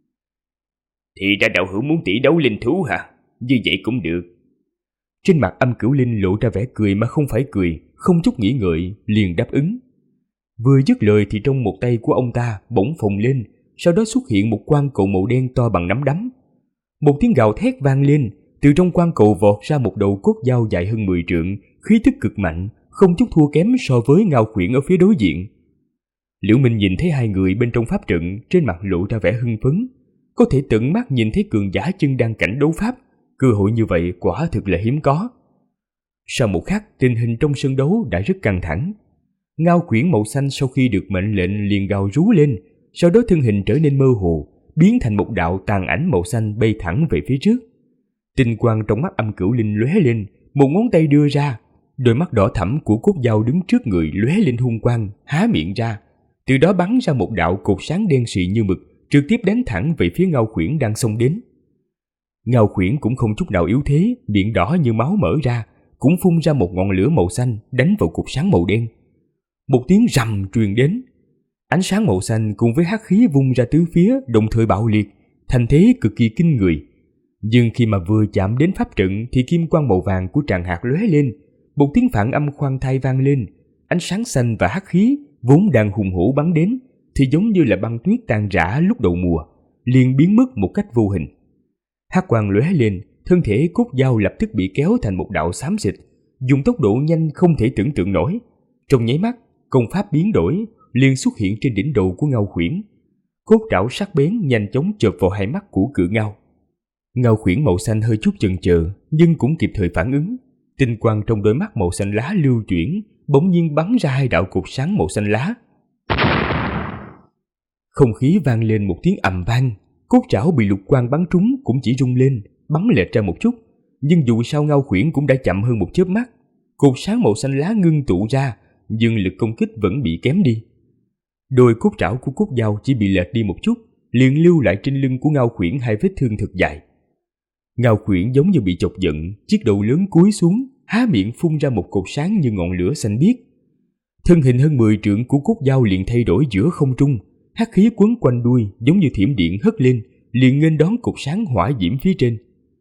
Thì ra đạo hữu muốn tỷ đấu linh thú hả? Như vậy cũng được. Trên mặt Âm Cửu Linh lộ ra vẻ cười mà không phải cười, không chút nghĩ ngợi, liền đáp ứng. Vừa dứt lời thì trong một tay của ông ta bỗng phồng lên, sau đó xuất hiện một quan cầu màu đen to bằng nắm đấm. Một tiếng gào thét vang lên, từ trong quan cầu vọt ra một đầu cốt dao dài hơn 10 trượng, khí tức cực mạnh, không chút thua kém so với ngao khuyển ở phía đối diện. Liễu Minh nhìn thấy hai người bên trong pháp trận, trên mặt lộ ra vẻ hưng phấn. Có thể tận mắt nhìn thấy cường giả chân đan cảnh đấu pháp, cơ hội như vậy quả thực là hiếm có. Sau một khắc, tình hình trong sân đấu đã rất căng thẳng. Ngao khuyển màu xanh sau khi được mệnh lệnh liền gào rú lên, sau đó thân hình trở nên mơ hồ, biến thành một đạo tàn ảnh màu xanh bay thẳng về phía trước. Tinh quang trong mắt Âm Cửu Linh lóe lên, một ngón tay đưa ra, đôi mắt đỏ thẫm của cốt dao đứng trước người lóe lên hung quang, há miệng ra, từ đó bắn ra một đạo cột sáng đen xì như mực, trực tiếp đánh thẳng về phía ngao khuyển đang xông đến. Ngao khuyển cũng không chút nào yếu thế, miệng đỏ như máu mở ra, cũng phun ra một ngọn lửa màu xanh đánh vào cột sáng màu đen. Một tiếng rầm truyền đến, ánh sáng màu xanh cùng với hắc khí vung ra tứ phía đồng thời bạo liệt, thành thế cực kỳ kinh người. Nhưng khi mà vừa chạm đến pháp trận thì kim quang màu vàng của tràng hạt lóe lên, một tiếng phản âm khoan thai vang lên, ánh sáng xanh và hắc khí vốn đang hùng hổ bắn đến thì giống như là băng tuyết tan rã lúc đầu mùa, liền biến mất một cách vô hình. Hắc quang lóe lên, thân thể cốt dao lập tức bị kéo thành một đạo xám xịt, dùng tốc độ nhanh không thể tưởng tượng nổi. Trong nháy mắt, công pháp biến đổi, liền xuất hiện trên đỉnh đầu của ngao khuyển. Cốt trảo sắc bén nhanh chóng chộp vào hai mắt của cự ngao. Ngao khuyển màu xanh hơi chút chần chờ, nhưng cũng kịp thời phản ứng. Tinh quang trong đôi mắt màu xanh lá lưu chuyển, bỗng nhiên bắn ra hai đạo cột sáng màu xanh lá. Không khí vang lên một tiếng ầm vang, cốt trảo bị lục quang bắn trúng cũng chỉ rung lên, bắn lệch ra một chút, nhưng dù sao ngao khuyển cũng đã chậm hơn một chớp mắt. Cột sáng màu xanh lá ngưng tụ ra, nhưng lực công kích vẫn bị kém đi. Đôi cốt trảo của cốt dao chỉ bị lệch đi một chút, liền lưu lại trên lưng của ngao khuyển hai vết thương thật dài. Ngao khuyển giống như bị chọc giận, chiếc đầu lớn cúi xuống, há miệng phun ra một cột sáng như ngọn lửa xanh biếc. Thân hình hơn 10 trượng của cốt dao liền thay đổi giữa không trung, hắc khí quấn quanh đuôi giống như thiểm điện hất lên, liền nghênh đón cột sáng hỏa diễm phía trên.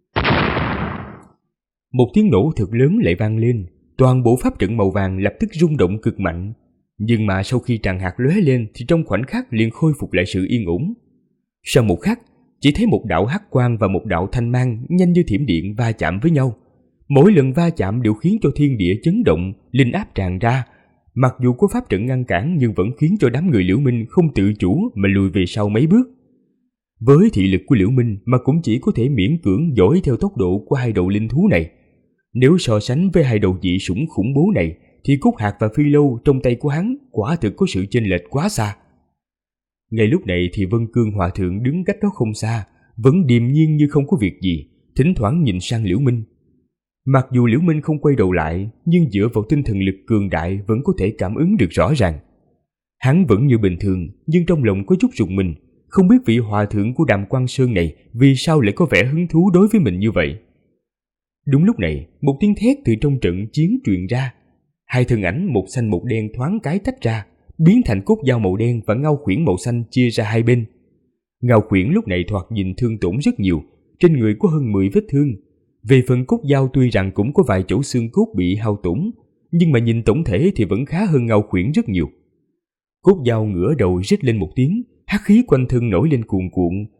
Một tiếng nổ thật lớn lại vang lên, toàn bộ pháp trận màu vàng lập tức rung động cực mạnh. Nhưng mà sau khi tràng hạt lóe lên thì trong khoảnh khắc liền khôi phục lại sự yên ổn. Sau một khắc, chỉ thấy một đạo hắc quang và một đạo thanh mang nhanh như thiểm điện va chạm với nhau. Mỗi lần va chạm đều khiến cho thiên địa chấn động, linh áp tràn ra. Mặc dù có pháp trận ngăn cản nhưng vẫn khiến cho đám người Liễu Minh không tự chủ mà lùi về sau mấy bước. Với thị lực của Liễu Minh mà cũng chỉ có thể miễn cưỡng dõi theo tốc độ của hai đầu linh thú này. Nếu so sánh với hai đầu dị sủng khủng bố này thì cốt hạt và phi lâu trong tay của hắn quả thực có sự chênh lệch quá xa. Ngay lúc này thì Vân Cương Hòa Thượng đứng cách đó không xa, vẫn điềm nhiên như không có việc gì, thỉnh thoảng nhìn sang Liễu Minh. Mặc dù Liễu Minh không quay đầu lại, nhưng dựa vào tinh thần lực cường đại vẫn có thể cảm ứng được rõ ràng. Hắn vẫn như bình thường, nhưng trong lòng có chút rùng mình, không biết vị hòa thượng của Đàm Quang Sơn này vì sao lại có vẻ hứng thú đối với mình như vậy. Đúng lúc này, một tiếng thét từ trong trận chiến truyền ra. Hai thân ảnh một xanh một đen thoáng cái tách ra, biến thành cốt dao màu đen và ngao khuyển màu xanh chia ra hai bên. Ngao khuyển lúc này thoạt nhìn thương tổn rất nhiều, trên người có hơn 10 vết thương. Về phần cốt dao tuy rằng cũng có vài chỗ xương cốt bị hao tổn, nhưng mà nhìn tổng thể thì vẫn khá hơn ngao khuyển rất nhiều. Cốt dao ngửa đầu rít lên một tiếng, hắc khí quanh thân nổi lên cuồn cuộn,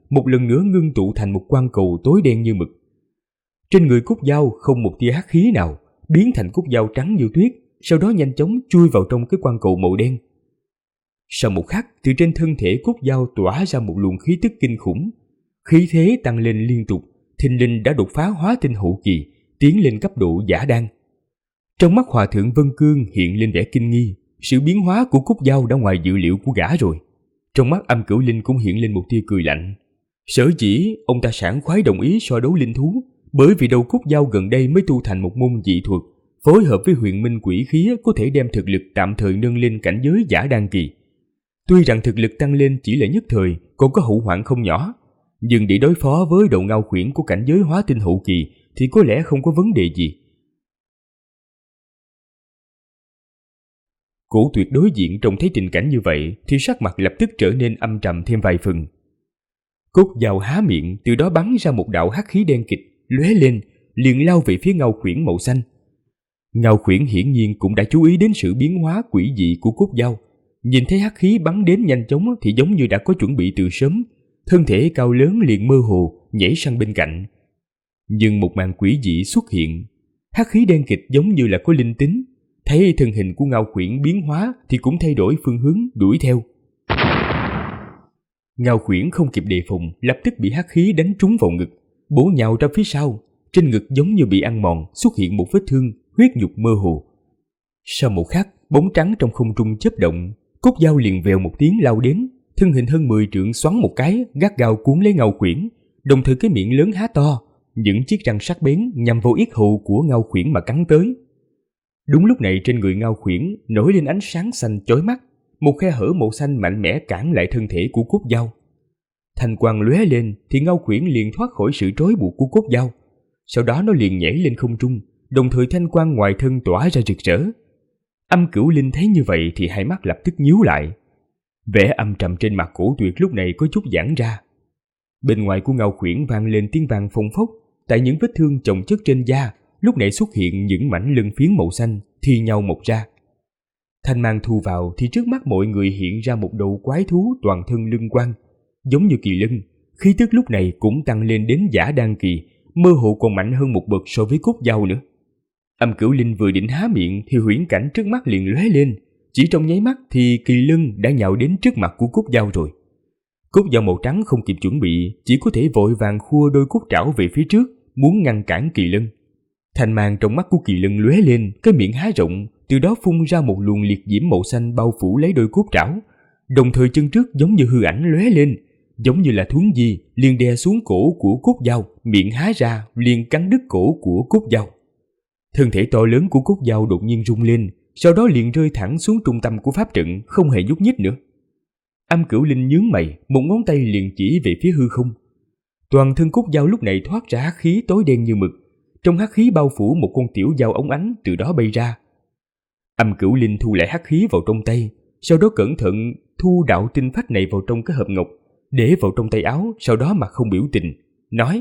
một lần nữa ngưng tụ thành một quang cầu tối đen như mực. Trên người Cúc Dao không một tia hắc khí nào, biến thành Cúc Dao trắng như tuyết, sau đó nhanh chóng chui vào trong cái quang cầu màu đen. Sau một khắc, từ trên thân thể Cúc Dao tỏa ra một luồng khí tức kinh khủng, khí thế tăng lên liên tục, thình lình đã đột phá hóa tinh hậu kỳ, tiến lên cấp độ giả đan. Trong mắt Hòa thượng Vân Cương hiện lên vẻ kinh nghi, sự biến hóa của Cúc Dao đã ngoài dự liệu của gã rồi. Trong mắt Âm Cửu Linh cũng hiện lên một tia cười lạnh. Sở dĩ ông ta sảng khoái đồng ý so đấu linh thú, bởi vì đầu Cúc Dao gần đây mới tu thành một môn dị thuật, phối hợp với huyền minh quỷ khí có thể đem thực lực tạm thời nâng lên cảnh giới giả đan kỳ. Tuy rằng thực lực tăng lên chỉ là nhất thời, còn có hậu hoạn không nhỏ, nhưng để đối phó với độ ngao khuyển của cảnh giới hóa tinh hậu kỳ thì có lẽ không có vấn đề gì. Cổ Tuyệt đối diện trông thấy tình cảnh như vậy thì sắc mặt lập tức trở nên âm trầm thêm vài phần. Cúc Dao há miệng, từ đó bắn ra một đạo hắc khí đen kịt, lóe lên, liền lao về phía ngao khuyển màu xanh. Ngao khuyển hiển nhiên cũng đã chú ý đến sự biến hóa quỷ dị của Cúc Dao, nhìn thấy hắc khí bắn đến nhanh chóng thì giống như đã có chuẩn bị từ sớm, thân thể cao lớn liền mơ hồ nhảy sang bên cạnh. Nhưng một màn quỷ dị xuất hiện, hắc khí đen kịt giống như là có linh tính, thấy thân hình của ngao khuyển biến hóa thì cũng thay đổi phương hướng đuổi theo. Ngao khuyển không kịp đề phòng, lập tức bị hắc khí đánh trúng vào ngực, bổ nhào ra phía sau, trên ngực giống như bị ăn mòn, xuất hiện một vết thương, huyết nhục mơ hồ. Sau một khắc, bóng trắng trong không trung chớp động, Cúc Dao liền vèo một tiếng lao đến, thân hình hơn 10 trượng xoắn một cái, gắt gao cuốn lấy ngao khuyển, đồng thời cái miệng lớn há to, những chiếc răng sắc bén nhằm vào yết hầu của ngao khuyển mà cắn tới. Đúng lúc này trên người ngao khuyển nổi lên ánh sáng xanh chói mắt, một khe hở màu xanh mạnh mẽ cản lại thân thể của Cúc Dao. Thanh quang lóe lên thì ngao khuyển liền thoát khỏi sự trói buộc của Cúc Dao, sau đó nó liền nhảy lên không trung, đồng thời thanh quang ngoài thân tỏa ra rực rỡ. Âm Cửu Linh thấy như vậy thì hai mắt lập tức nhíu lại. Vẻ âm trầm trên mặt Cổ Tuyệt lúc này có chút giãn ra. Bên ngoài của ngao khuyển vang lên tiếng vang phong phốc, tại những vết thương chồng chất trên da lúc này xuất hiện những mảnh lân phiến màu xanh thi nhau mọc ra. Thanh mang thu vào thì trước mắt mọi người hiện ra một đầu quái thú toàn thân lân quang, giống như kỳ lân, khí tức lúc này cũng tăng lên đến giả đan kỳ, mơ hồ còn mạnh hơn một bậc so với Cúc Dao nữa. Âm Cửu Linh vừa định há miệng thì huyễn cảnh trước mắt liền lóe lên, chỉ trong nháy mắt thì kỳ lân đã nhào đến trước mặt của Cúc Dao rồi. Cúc Dao màu trắng không kịp chuẩn bị, chỉ có thể vội vàng khua đôi cúc trảo về phía trước, muốn ngăn cản kỳ lân. Thanh mang trong mắt của kỳ lân lóe lên, cái miệng há rộng, từ đó phun ra một luồng liệt diễm màu xanh bao phủ lấy đôi cúc trảo, đồng thời chân trước giống như hư ảnh lóe lên, giống như là thuấn di, liền đè xuống cổ của Cúc Dao, miệng há ra liền cắn đứt cổ của Cúc Dao. Thân thể to lớn của Cúc Dao đột nhiên rung lên, sau đó liền rơi thẳng xuống trung tâm của pháp trận, không hề nhúc nhích nữa. Âm Cửu Linh nhướng mày, một ngón tay liền chỉ về phía hư không. Toàn thân Cúc Dao lúc này thoát ra hắc khí tối đen như mực, trong hắc khí bao phủ một con tiểu dao óng ánh từ đó bay ra. Âm Cửu Linh thu lại hắc khí vào trong tay, sau đó cẩn thận thu đạo tinh phách này vào trong cái hộp ngọc, để vào trong tay áo, sau đó mặt không biểu tình, nói: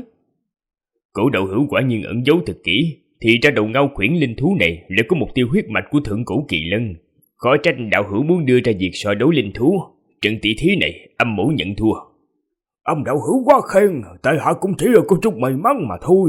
Cổ đạo hữu quả nhiên ẩn giấu thật kỹ, thì ra đầu ngao khuyển linh thú này lại có một tiêu huyết mạch của thượng cổ kỳ lân. Khó trách đạo hữu muốn đưa ra việc so đấu linh thú. Trận tỷ thí này âm mỗ nhận thua. Âm đạo hữu quá khen, tại hạ cũng chỉ là có chút may mắn mà thôi.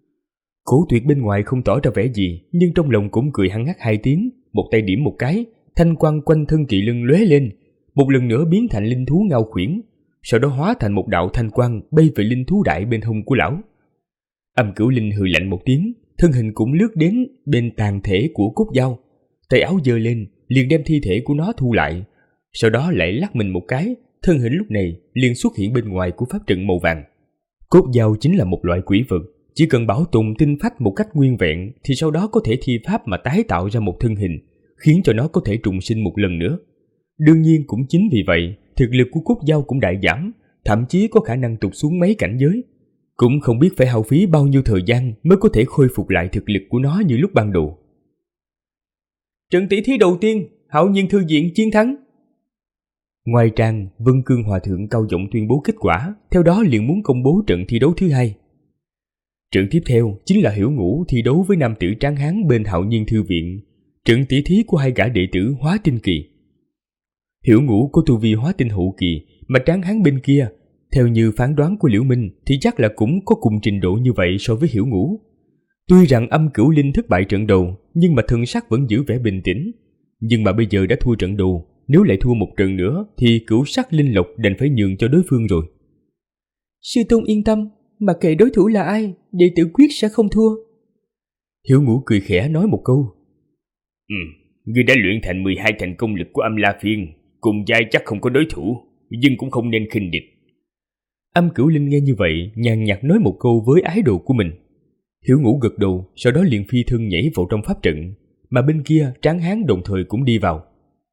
Cổ Tuyệt bên ngoài không tỏ ra vẻ gì, nhưng trong lòng cũng cười hăng hắc hai tiếng, một tay điểm một cái, thanh quang quanh thân kỳ lân lóe lên, một lần nữa biến thành linh thú ngao khuyển, sau đó hóa thành một đạo thanh quang bay về linh thú đại bên hông của lão. Âm Cửu Linh hừ lạnh một tiếng, thân hình cũng lướt đến bên tàn thể của Cúc Dao, tay áo giơ lên, liền đem thi thể của nó thu lại, sau đó lại lắc mình một cái, thân hình lúc này liền xuất hiện bên ngoài của pháp trận màu vàng. Cúc Dao chính là một loại quỷ vật, chỉ cần bảo tồn tinh phách một cách nguyên vẹn thì sau đó có thể thi pháp mà tái tạo ra một thân hình, khiến cho nó có thể trùng sinh một lần nữa. Đương nhiên cũng chính vì vậy, thực lực của Cúc Dao cũng đại giảm, thậm chí có khả năng tụt xuống mấy cảnh giới. Cũng không biết phải hao phí bao nhiêu thời gian mới có thể khôi phục lại thực lực của nó như lúc ban đầu. Trận tỷ thí đầu tiên, Hạo Nhiên Thư Viện chiến thắng. Ngoài trang, Vân Cương Hòa Thượng cao giọng tuyên bố kết quả, theo đó liền muốn công bố trận thi đấu thứ hai. Trận tiếp theo chính là Hiểu Ngũ thi đấu với nam tử tráng hán bên Hạo Nhiên Thư Viện, trận tỷ thí của hai gã đệ tử hóa tinh kỳ. Hiểu Ngũ có tu vi hóa tinh hậu kỳ, mà tráng hán bên kia Theo như phán đoán của Liễu Minh thì chắc là cũng có cùng trình độ như vậy so với Hiểu Ngũ. Tuy rằng Âm Cửu Linh thất bại trận đầu, nhưng mà thần sắc vẫn giữ vẻ bình tĩnh. Nhưng mà bây giờ đã thua trận đầu, nếu lại thua một trận nữa thì cửu sắc linh lộc đành phải nhường cho đối phương rồi. Sư tôn yên tâm, mặc kệ đối thủ là ai, đệ tử quyết sẽ không thua. Hiểu Ngũ cười khẽ nói một câu. Ngươi đã luyện thành 12 thành công lực của Âm La Phiên, cùng giai chắc không có đối thủ, nhưng cũng không nên khinh địch. Âm Cửu Linh nghe như vậy, nhàn nhạt nói một câu với ái đồ của mình. Hiểu Ngũ gật đầu, sau đó liền phi thân nhảy vào trong pháp trận, mà bên kia Tráng Hán đồng thời cũng đi vào.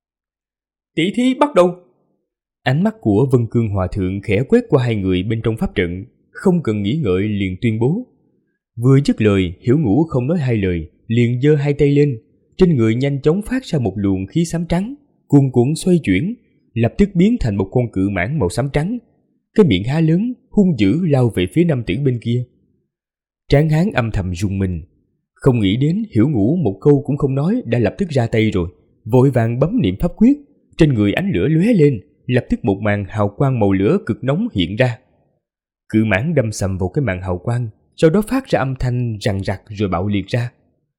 Tỷ thí bắt đầu. Ánh mắt của Vân Cương Hòa Thượng khẽ quét qua hai người bên trong pháp trận, không cần nghĩ ngợi liền tuyên bố. Vừa dứt lời, Hiểu Ngũ không nói hai lời, liền giơ hai tay lên, trên người nhanh chóng phát ra một luồng khí xám trắng, cuồn cuộn xoay chuyển, lập tức biến thành một con cự mãng màu xám trắng, cái miệng há lớn, hung dữ lao về phía nam tử bên kia. Tráng Hán âm thầm rùng mình, không nghĩ đến Hiểu Ngũ một câu cũng không nói đã lập tức ra tay rồi, vội vàng bấm niệm pháp quyết, trên người ánh lửa lóe lên, lập tức một màn hào quang màu lửa cực nóng hiện ra. Cự mãng đâm sầm vào cái màn hào quang, sau đó phát ra âm thanh rằn rặc rồi bạo liệt ra.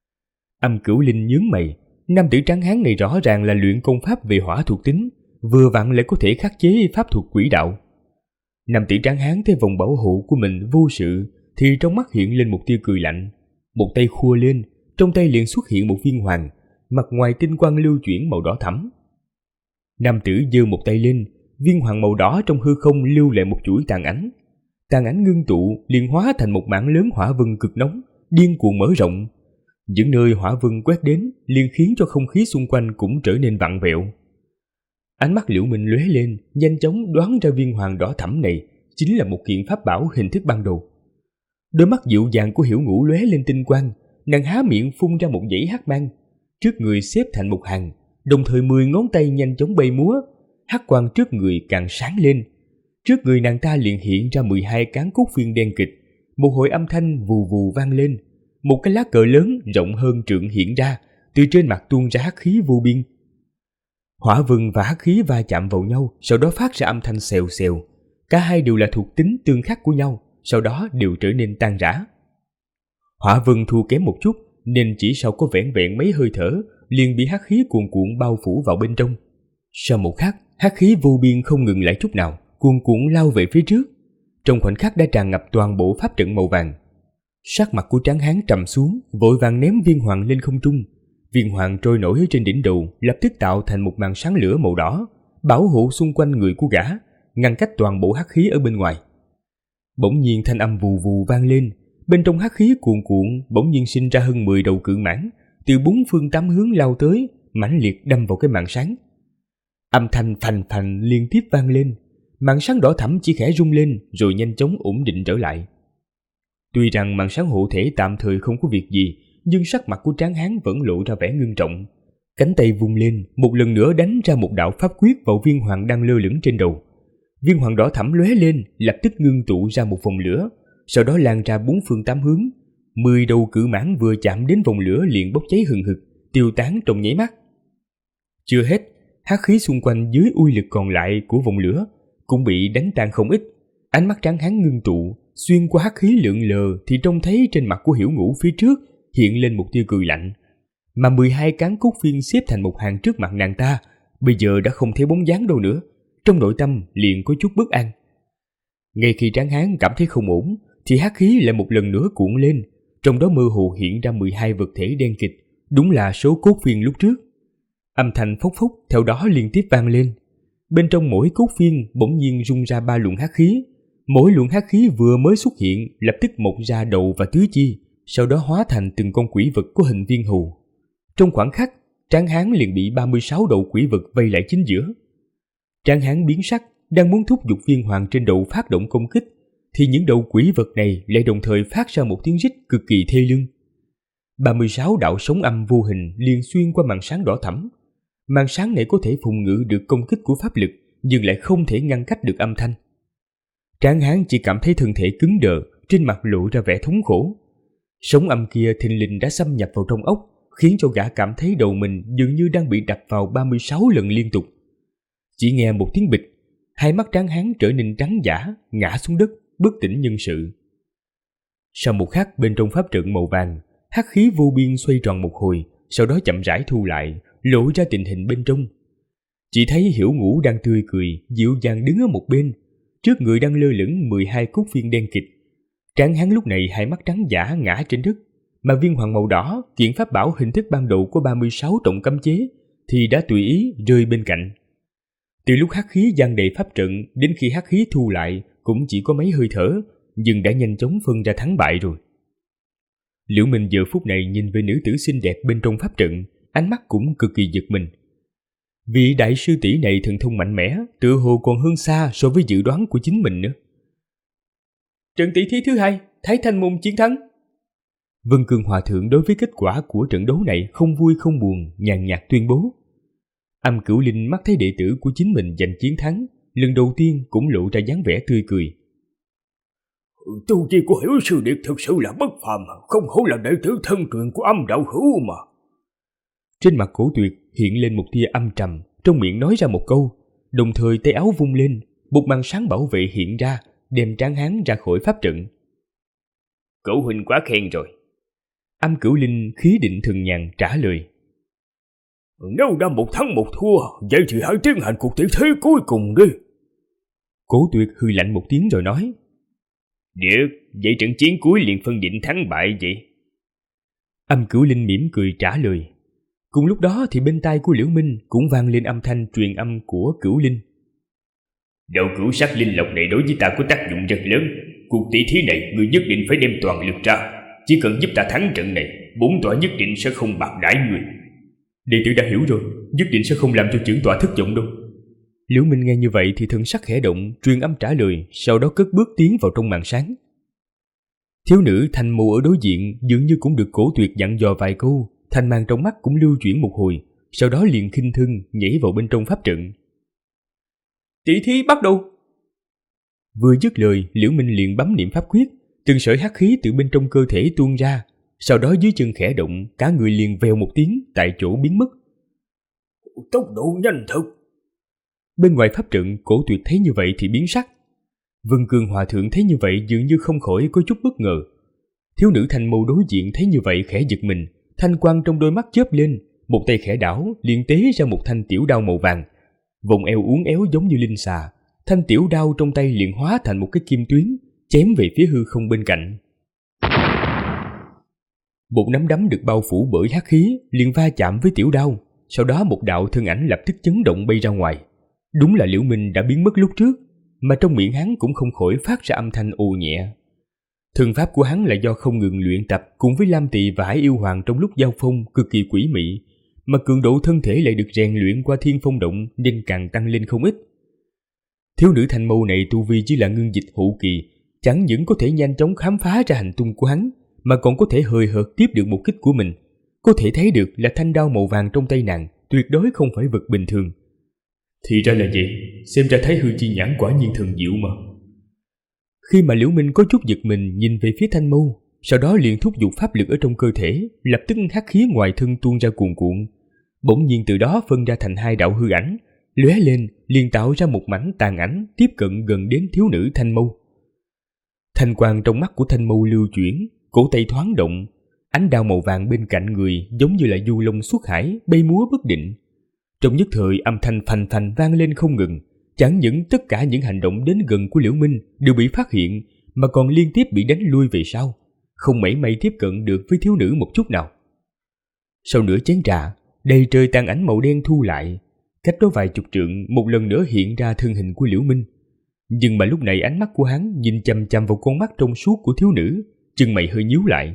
Âm Cửu Linh nhướng mày, nam tử Tráng Hán này rõ ràng là luyện công pháp về hỏa thuộc tính, vừa vặn lại có thể khắc chế pháp thuật quỷ đạo. Nam tử Tráng Hán thấy vòng bảo hộ của mình vô sự thì trong mắt hiện lên một tia cười lạnh, một tay khua lên, trong tay liền xuất hiện một viên hoàng, mặt ngoài tinh quang lưu chuyển màu đỏ thẫm. Nam tử giơ một tay lên, viên hoàng màu đỏ trong hư không lưu lại một chuỗi tàn ảnh ngưng tụ liền hóa thành một mảng lớn hỏa vân cực nóng, điên cuồng mở rộng. Những nơi hỏa vân quét đến liền khiến cho không khí xung quanh cũng trở nên vặn vẹo. Ánh mắt Liễu Minh lóe lên, nhanh chóng đoán ra viên hoàng đỏ thẫm này chính là một kiện pháp bảo hình thức ban đầu. Đôi mắt dịu dàng của Hiểu Ngũ lóe lên tinh quang, nàng há miệng phun ra một dãy hắc mang, trước người xếp thành một hàng, đồng thời 10 ngón tay nhanh chóng bay múa, hắc quang trước người càng sáng lên. Trước người nàng ta liền hiện ra 12 cán cốt phiên đen kịt, một hồi âm thanh vù vù vang lên, một cái lá cờ lớn rộng hơn trượng hiện ra, từ trên mặt tuôn ra hắc khí vô biên. Hỏa vân và hắc khí va chạm vào nhau, sau đó phát ra âm thanh xèo xèo. Cả hai đều là thuộc tính tương khắc của nhau, sau đó đều trở nên tan rã. Hỏa vân thua kém một chút, nên chỉ sau có vẻn vẹn mấy hơi thở, liền bị hắc khí cuồn cuộn bao phủ vào bên trong. Sau một khắc, hắc khí vô biên không ngừng lại chút nào, cuồn cuộn lao về phía trước. Trong khoảnh khắc đã tràn ngập toàn bộ pháp trận màu vàng. Sắc mặt của Tráng Hán trầm xuống, vội vàng ném viên hoàng lên không trung. Viên hoàng trôi nổi trên đỉnh đầu, lập tức tạo thành một màn sáng lửa màu đỏ, bảo hộ xung quanh người của gã, ngăn cách toàn bộ hắc khí ở bên ngoài. Bỗng nhiên thanh âm vù vù vang lên, bên trong hắc khí cuồn cuộn bỗng nhiên sinh ra hơn 10 đầu cự mãng, từ 4 phương 8 hướng lao tới, mãnh liệt đâm vào cái màn sáng. Âm thanh phành phành liên tiếp vang lên, màn sáng đỏ thẫm chỉ khẽ rung lên rồi nhanh chóng ổn định trở lại. Tuy rằng màn sáng hộ thể tạm thời không có việc gì, nhưng sắc mặt của Tráng Hán vẫn lộ ra vẻ ngưng trọng. Cánh tay vung lên, một lần nữa đánh ra một đạo pháp quyết vào viên hoàng đang lơ lửng trên đầu. Viên hoàng đỏ thẫm lóe lên, lập tức ngưng tụ ra một vòng lửa, sau đó lan ra 4 phương 8 hướng. 10 đầu cự mãng vừa chạm đến vòng lửa liền bốc cháy hừng hực, tiêu tán trong nháy mắt. Chưa hết, hắc khí xung quanh dưới uy lực còn lại của vòng lửa cũng bị đánh tan không ít. Ánh mắt Tráng Hán ngưng tụ, xuyên qua hắc khí lượn lờ thì trông thấy trên mặt của Hiểu Ngũ phía trước hiện lên một tia cười lạnh, mà 12 cán cốt phiên xếp thành một hàng trước mặt nàng ta bây giờ đã không thấy bóng dáng đâu nữa. Trong nội tâm liền có chút bất an. Ngay khi Tráng Hán cảm thấy không ổn thì hắc khí lại một lần nữa cuộn lên, trong đó mơ hồ hiện ra 12 vật thể đen kịt, đúng là số cốt phiên lúc trước. Âm thanh phốc phốc theo đó liên tiếp vang lên. Bên trong mỗi cốt phiên bỗng nhiên rung ra 3 luồng hắc khí. Mỗi luồng hắc khí vừa mới xuất hiện lập tức mọc ra đầu và tứ chi, sau đó hóa thành từng con quỷ vật có hình viên hầu. Trong khoảng khắc, Tráng Hán liền bị 36 đầu quỷ vật vây lại chính giữa. Tráng Hán biến sắc, đang muốn thúc giục viên hoàng trên đầu phát động công kích, thì những đầu quỷ vật này lại đồng thời phát ra một tiếng rít cực kỳ thê lương. 36 đạo sóng âm vô hình liền xuyên qua màn sáng đỏ thẫm. Màn sáng này có thể phòng ngự được công kích của pháp lực, nhưng lại không thể ngăn cách được âm thanh. Tráng Hán chỉ cảm thấy thân thể cứng đờ, trên mặt lộ ra vẻ thống khổ. Sóng âm kia thình lình đã xâm nhập vào trong óc, khiến cho gã cảm thấy đầu mình dường như đang bị đập vào 36 lần liên tục. Chỉ nghe một tiếng bịch, Hai mắt trắng hán trở nên trắng dã, ngã xuống đất, bất tỉnh nhân sự. Sau một khắc, bên trong pháp trận màu vàng, hắc khí vô biên xoay tròn một hồi, sau đó chậm rãi thu lại, lộ ra tình hình bên trong. Chỉ thấy Hiểu Ngũ đang tươi cười, dịu dàng đứng ở một bên, trước người đang lơ lửng 12 cốt viên đen kịt. Tráng hán lúc này hai mắt trắng dã ngã trên đất, mà viên hoàng màu đỏ, kiện pháp bảo hình thức ban đầu của 36 trọng cấm chế, thì đã tùy ý rơi bên cạnh. Từ lúc hắc khí giăng đầy pháp trận đến khi hắc khí thu lại cũng chỉ có mấy hơi thở, nhưng đã nhanh chóng phân ra thắng bại rồi. Liễu Minh giờ phút này nhìn về nữ tử xinh đẹp bên trong pháp trận, ánh mắt cũng cực kỳ giật mình. Vị đại sư tỷ này thần thông mạnh mẽ, tựa hồ còn hơn xa so với dự đoán của chính mình nữa. Trận tỷ thí thứ 2, Thái Thanh Môn chiến thắng. Vân Cương Hòa Thượng đối với kết quả của trận đấu này không vui không buồn, nhàn nhạt tuyên bố. Âm Cửu Linh mắt thấy đệ tử của chính mình giành chiến thắng, lần đầu tiên cũng lộ ra dáng vẻ tươi cười. Tu vi của Hiểu sư điệt thực sự là bất phàm, không hổ là đệ tử thân truyền của Âm đạo hữu mà. Trên mặt Cổ Tuyệt hiện lên một tia âm trầm, trong miệng nói ra một câu, đồng thời tay áo vung lên, một màn sáng bảo vệ hiện ra, đem Tráng hán ra khỏi pháp trận. Cửu huynh quá khen rồi. Âm Cửu Linh khí định thần nhàn trả lời. Nếu đã một thắng một thua, vậy thì hãy tiến hành cuộc tỷ thí cuối cùng đi. Cổ Tuyệt hừ lạnh một tiếng rồi nói. Được, vậy trận chiến cuối liền phân định thắng bại vậy. Âm Cửu Linh mỉm cười trả lời. Cùng lúc đó thì bên tai của Liễu Minh cũng vang lên âm thanh truyền âm của Cửu Linh. Đạo cửu sắc linh lộc này đối với ta có tác dụng rất lớn. Cuộc tỷ thí này người nhất định phải đem toàn lực ra. Chỉ cần giúp ta thắng trận này, bổn tọa nhất định sẽ không bạc đãi người. Đệ tử đã hiểu rồi, nhất định sẽ không làm cho trưởng tọa thất vọng đâu. Liễu Minh nghe như vậy thì thần sắc khẽ động, truyền âm trả lời, sau đó cất bước tiến vào trong màn sáng. Thiếu nữ Thanh Mâu ở đối diện dường như cũng được Cổ Tuyệt dặn dò vài câu, thanh mang trong mắt cũng lưu chuyển một hồi, sau đó liền khinh thân nhảy vào bên trong pháp trận. Tỷ thí bắt đầu. Vừa dứt lời, Liễu Minh liền bấm niệm pháp quyết, từng sợi hắc khí từ bên trong cơ thể tuôn ra, sau đó dưới chân khẽ động, cả người liền vèo một tiếng tại chỗ biến mất. Tốc độ nhanh thật. Bên ngoài pháp trận, Cổ Tuyệt thấy như vậy thì biến sắc. Vân Cương Hòa Thượng thấy như vậy dường như không khỏi có chút bất ngờ. Thiếu nữ Thanh Mâu đối diện thấy như vậy khẽ giật mình, thanh quang trong đôi mắt chớp lên, một tay khẽ đảo liền tế ra một thanh tiểu đao màu vàng, vòng eo uốn éo giống như linh xà, thanh tiểu đao trong tay liền hóa thành một cái kim tuyến, chém về phía hư không bên cạnh. Một nắm đấm được bao phủ bởi hắc khí liền va chạm với tiểu đao, sau đó một đạo thân ảnh lập tức chấn động bay ra ngoài. Đúng là Liễu Minh đã biến mất lúc trước, mà trong miệng hắn cũng không khỏi phát ra âm thanh ồ nhẹ. Thần pháp của hắn là do không ngừng luyện tập cùng với Lam Tỳ và Hải Yêu Hoàng trong lúc giao phong cực kỳ quỷ mị, mà cường độ thân thể lại được rèn luyện qua Thiên Phong Động nên càng tăng lên không ít. Thiếu nữ Thanh Mâu này tu vi chỉ là ngưng dịch hậu kỳ, chẳng những có thể nhanh chóng khám phá ra hành tung của hắn, mà còn có thể hời hợt tiếp được một kích của mình. Có thể thấy được là thanh đao màu vàng trong tay nàng tuyệt đối không phải vật bình thường. Thì ra là vậy, xem ra Thái Hư chi nhãn quả nhiên thần diệu mà. Khi mà Liễu Minh có chút giật mình nhìn về phía Thanh Mâu, sau đó liền thúc giục pháp lực ở trong cơ thể, lập tức hắc khí ngoài thân tuôn ra cuồn cuộn. Bỗng nhiên từ đó phân ra thành hai đạo hư ảnh, lóe lên liền tạo ra một mảnh tàn ảnh tiếp cận gần đến thiếu nữ Thanh Mâu. Thanh quang trong mắt của Thanh Mâu lưu chuyển, cổ tay thoáng động, ánh đao màu vàng bên cạnh người giống như là du long xuất hải bay múa bất định. Trong nhất thời âm thanh phành phành vang lên không ngừng, chẳng những tất cả những hành động đến gần của Liễu Minh đều bị phát hiện, mà còn liên tiếp bị đánh lui về sau, không mảy may tiếp cận được với thiếu nữ một chút nào. Sau nửa chén trà, đầy trời tàn ảnh màu đen thu lại, cách đó vài chục trượng một lần nữa hiện ra thân hình của Liễu Minh. Nhưng mà lúc này ánh mắt của hắn nhìn chằm chằm vào con mắt trong suốt của thiếu nữ, chân mày hơi nhíu lại.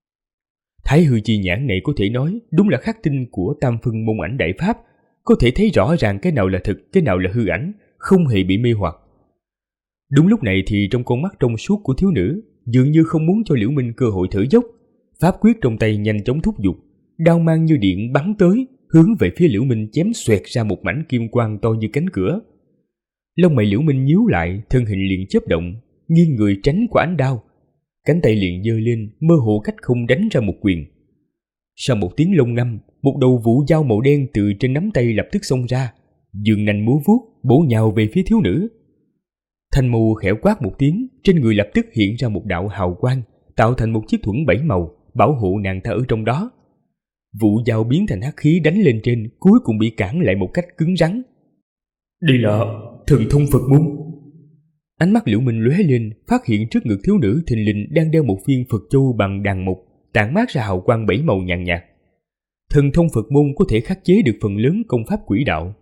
Thái Hư chi nhãn này có thể nói đúng là khắc tinh của Tam Phân Môn Ảnh Đại Pháp, có thể thấy rõ ràng cái nào là thực, cái nào là hư ảnh, không hề bị mê hoặc. Đúng lúc này thì trong con mắt trong suốt của thiếu nữ dường như không muốn cho Liễu Minh cơ hội thở dốc, pháp quyết trong tay nhanh chóng thúc giục, đao mang như điện bắn tới, hướng về phía Liễu Minh chém xoẹt ra một mảnh kim quang to như cánh cửa. Lông mày Liễu Minh nhíu lại, thân hình liền chớp động, nghiêng người tránh qua ánh đao, cánh tay liền giơ lên, mơ hồ cách không đánh ra một quyền. Sau một tiếng lông ngâm, một đầu vũ dao màu đen từ trên nắm tay lập tức xông ra, giương nanh múa vuốt bổ nhào về phía thiếu nữ. Thanh Mưu khẽ quát một tiếng, trên người lập tức hiện ra một đạo hào quang, tạo thành một chiếc thuẫn 7 màu, bảo hộ nàng ta ở trong đó. Vụ dao biến thành hắc khí đánh lên trên, cuối cùng bị cản lại một cách cứng rắn. Đây là thần thông Phật môn. Ánh mắt Liễu Minh lóe lên, phát hiện trước ngực thiếu nữ thình lình đang đeo một viên Phật châu bằng đàn mục, tản mát ra hào quang 7 màu nhàn nhạt. Thần thông Phật môn có thể khắc chế được phần lớn công pháp quỷ đạo.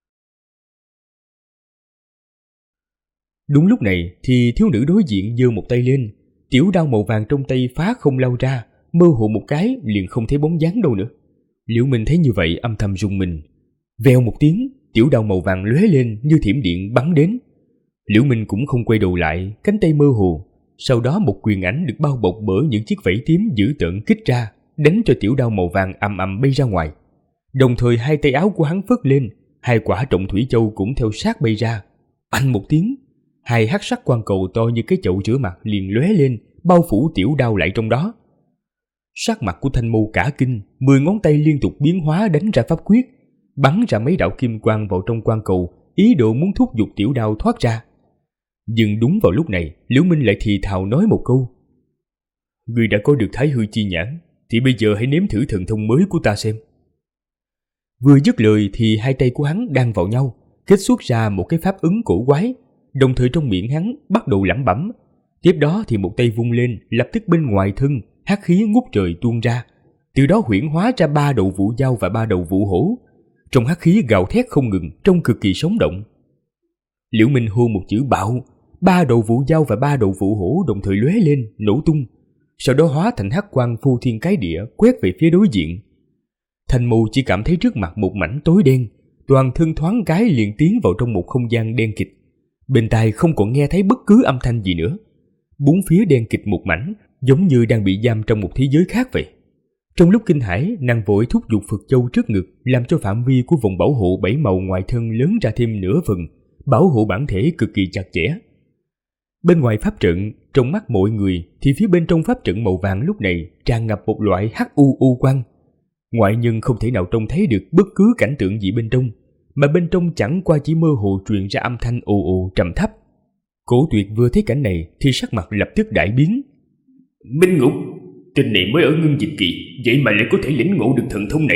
Đúng lúc này thì thiếu nữ đối diện giơ một tay lên, tiểu đao màu vàng trong tay phá không lao ra, mơ hồ một cái liền không thấy bóng dáng đâu nữa. Liễu Minh thấy như vậy âm thầm rùng mình. Vèo một tiếng, tiểu đao màu vàng lóe lên như thiểm điện bắn đến. Liễu Minh cũng không quay đầu lại, cánh tay mơ hồ. Sau đó một quyền ảnh được bao bọc bởi những chiếc vảy tím dữ tợn kích ra, đánh cho tiểu đao màu vàng ầm ầm bay ra ngoài. Đồng thời hai tay áo của hắn phất lên, hai quả trọng thủy châu cũng theo sát bay ra. Anh một tiếng, hai hắc sắc quang cầu to như cái chậu rửa mặt liền lóe lên, bao phủ tiểu đao lại trong đó. Sắc mặt của Thanh Mưu cả kinh, 10 ngón tay liên tục biến hóa đánh ra pháp quyết, bắn ra mấy đạo kim quang vào trong quang cầu, ý đồ muốn thúc giục tiểu đao thoát ra. Nhưng đúng vào lúc này, Liễu Minh lại thì thào nói một câu: "Ngươi đã có được Thái Hư chi nhãn, thì bây giờ hãy nếm thử thần thông mới của ta xem." Vừa dứt lời thì hai tay của hắn đan vào nhau, kết xuất ra một cái pháp ứng cổ quái, đồng thời trong miệng hắn bắt đầu lẩm bẩm. Tiếp đó thì một tay vung lên, lập tức bên ngoài thân hắc khí ngút trời tuôn ra, từ đó huyễn hóa ra 3 đầu vũ dao và 3 đầu vũ hổ. Trong hắc khí gào thét không ngừng, trông cực kỳ sống động. Liễu Minh hô một chữ bạo, 3 đầu vũ dao và 3 đầu vũ hổ đồng thời lóe lên, nổ tung, sau đó hóa thành hắc quang phô thiên cái địa quét về phía đối diện. Thanh Mưu chỉ cảm thấy trước mặt một mảnh tối đen, toàn thân thoáng cái liền tiến vào trong một không gian đen kịt. Bên tai không còn nghe thấy bất cứ âm thanh gì nữa. Bốn phía đen kịt một mảnh, giống như đang bị giam trong một thế giới khác vậy. Trong lúc kinh hãi, nàng vội thúc giục Phật châu trước ngực, làm cho phạm vi của vòng bảo hộ 7 màu ngoài thân lớn ra thêm nửa phần, bảo hộ bản thể cực kỳ chặt chẽ. Bên ngoài pháp trận, trong mắt mọi người thì phía bên trong pháp trận màu vàng lúc này tràn ngập một loại hắc u quang. Ngoại nhân không thể nào trông thấy được bất cứ cảnh tượng gì bên trong, mà bên trong chẳng qua chỉ mơ hồ truyền ra âm thanh ồ ồ trầm thấp. Cổ Tuyệt vừa thấy cảnh này thì sắc mặt lập tức đại biến. Minh Ngục, tên này mới ở Ngưng Dịch Kỳ, vậy mà lại có thể lĩnh ngộ được thần thông này.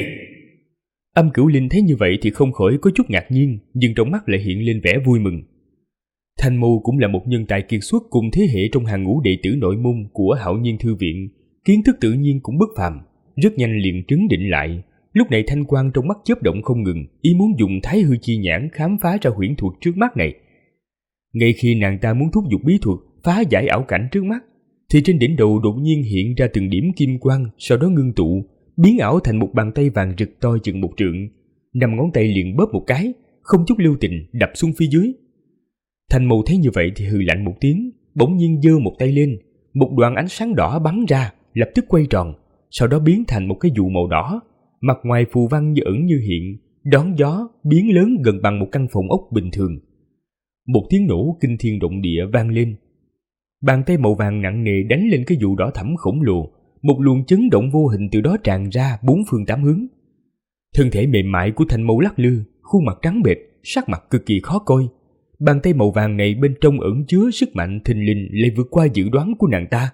Âm Cửu Linh thấy như vậy thì không khỏi có chút ngạc nhiên, nhưng trong mắt lại hiện lên vẻ vui mừng. Thanh Mưu cũng là một nhân tài kiệt xuất cùng thế hệ trong hàng ngũ đệ tử nội môn của Hạo Nhiên Thư Viện, kiến thức tự nhiên cũng bất phàm, rất nhanh liền trấn định lại. Lúc này thanh quang trong mắt chớp động không ngừng, ý muốn dùng Thái Hư chi nhãn khám phá ra huyễn thuật trước mắt này. Ngay khi nàng ta muốn thúc giục bí thuật phá giải ảo cảnh trước mắt, thì trên đỉnh đầu đột nhiên hiện ra từng điểm kim quang, sau đó ngưng tụ, biến ảo thành một bàn tay vàng rực to chừng 1 trượng. 5 ngón tay liền bóp một cái, không chút lưu tình đập xuống phía dưới. Thanh Mưu thấy như vậy thì hừ lạnh một tiếng, bỗng nhiên giơ một tay lên, một đoàn ánh sáng đỏ bắn ra, lập tức quay tròn, sau đó biến thành một cái dù màu đỏ, mặt ngoài phù văn như ẩn như hiện, đón gió biến lớn gần bằng một căn phòng ốc bình thường. Một tiếng nổ kinh thiên động địa vang lên. Bàn tay màu vàng nặng nề đánh lên cái dù đỏ thẫm khổng lồ, một luồng chấn động vô hình từ đó tràn ra 4 phương 8 hướng. Thân thể mềm mại của Thanh Mưu lắc lư, khuôn mặt trắng bệch, sắc mặt cực kỳ khó coi. Bàn tay màu vàng này bên trong ẩn chứa sức mạnh thình lình lại vượt qua dự đoán của nàng ta.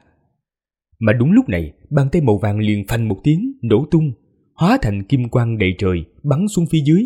Mà đúng lúc này, bàn tay màu vàng liền phanh một tiếng nổ tung, hóa thành kim quang đầy trời bắn xuống phía dưới.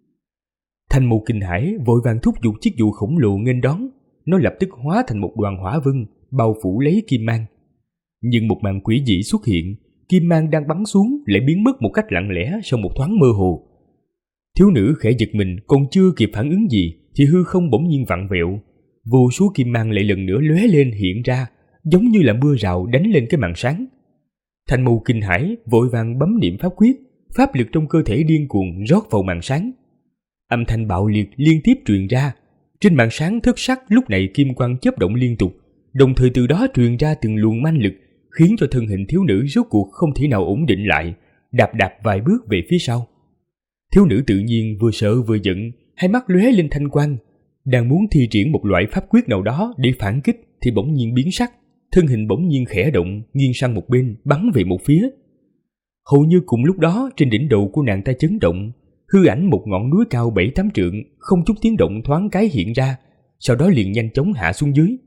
Thanh Mưu kinh hãi vội vàng thúc giục chiếc dù khổng lồ nghênh đón, nó lập tức hóa thành một đoàn hỏa vân bao phủ lấy kim mang. Nhưng một màn quỷ dị xuất hiện, kim mang đang bắn xuống lại biến mất một cách lặng lẽ sau một thoáng mơ hồ. Thiếu nữ khẽ giật mình, còn chưa kịp phản ứng gì thì hư không bỗng nhiên vặn vẹo, vô số kim mang lại lần nữa lóe lên hiện ra, giống như là mưa rào đánh lên cái màn sáng. Thanh Mưu kinh hãi vội vàng bấm niệm pháp quyết, pháp lực trong cơ thể điên cuồng rót vào màn sáng. Âm thanh bạo liệt liên tiếp truyền ra, trên màn sáng thất sắc lúc này kim quang chớp động liên tục, đồng thời từ đó truyền ra từng luồng manh lực, khiến cho thân hình thiếu nữ rốt cuộc không thể nào ổn định lại, đạp vài bước về phía sau. Thiếu nữ tự nhiên vừa sợ vừa giận, hai mắt lóe lên thanh quang, đang muốn thi triển một loại pháp quyết nào đó để phản kích thì bỗng nhiên biến sắc, thân hình bỗng nhiên khẽ động, nghiêng sang một bên, bắn về một phía. Hầu như cùng lúc đó trên đỉnh đầu của nàng ta chấn động, hư ảnh một ngọn núi cao 7-8 trượng không chút tiếng động thoáng cái hiện ra, sau đó liền nhanh chóng hạ xuống dưới.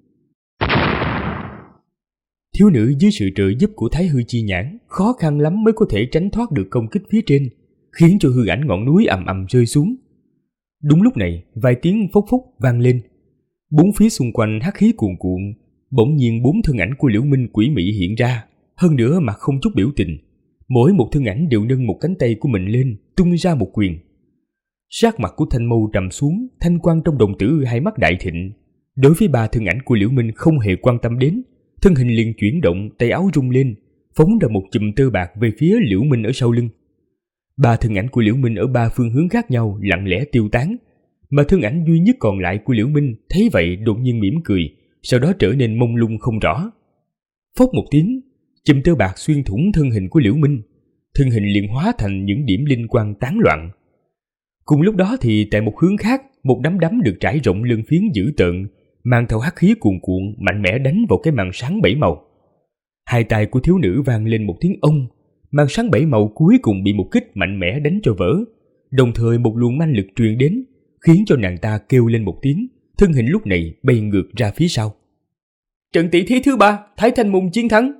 Thiếu nữ dưới sự trợ giúp của Thái Hư Chi Nhãn khó khăn lắm mới có thể tránh thoát được công kích phía trên, khiến cho hư ảnh ngọn núi ầm ầm rơi xuống. Đúng lúc này, vài tiếng phốc phốc vang lên. Bốn phía xung quanh hắc khí cuồn cuộn, bỗng nhiên 4 thân ảnh của Liễu Minh quỷ mị hiện ra, hơn nữa mà không chút biểu tình. Mỗi một thân ảnh đều nâng một cánh tay của mình lên, tung ra một quyền. Sắc mặt của Thanh Mâu trầm xuống, thanh quang trong đồng tử hai mắt đại thịnh. Đối với 3 thân ảnh của Liễu Minh không hề quan tâm đến, thân hình liền chuyển động, tay áo rung lên, phóng ra một chùm tơ bạc về phía Liễu Minh ở sau lưng. 3 thân ảnh của Liễu Minh ở 3 phương hướng khác nhau lặng lẽ tiêu tán, mà thân ảnh duy nhất còn lại của Liễu Minh thấy vậy đột nhiên mỉm cười, sau đó trở nên mông lung không rõ. Phốc một tiếng, chùm tơ bạc xuyên thủng thân hình của Liễu Minh, thân hình liền hóa thành những điểm linh quang tán loạn. Cùng lúc đó thì tại một hướng khác, một đám đấm được trải rộng lưng phiến dữ tợn, mang theo hắc khí cuồn cuộn mạnh mẽ đánh vào cái màn sáng 7 màu. Hai tay của thiếu nữ vang lên một tiếng ông, màn sáng 7 màu cuối cùng bị một kích mạnh mẽ đánh cho vỡ, đồng thời một luồng manh lực truyền đến, khiến cho nàng ta kêu lên một tiếng, thân hình lúc này bay ngược ra phía sau. Trận tỷ thí thứ 3, Thái Thanh Môn chiến thắng.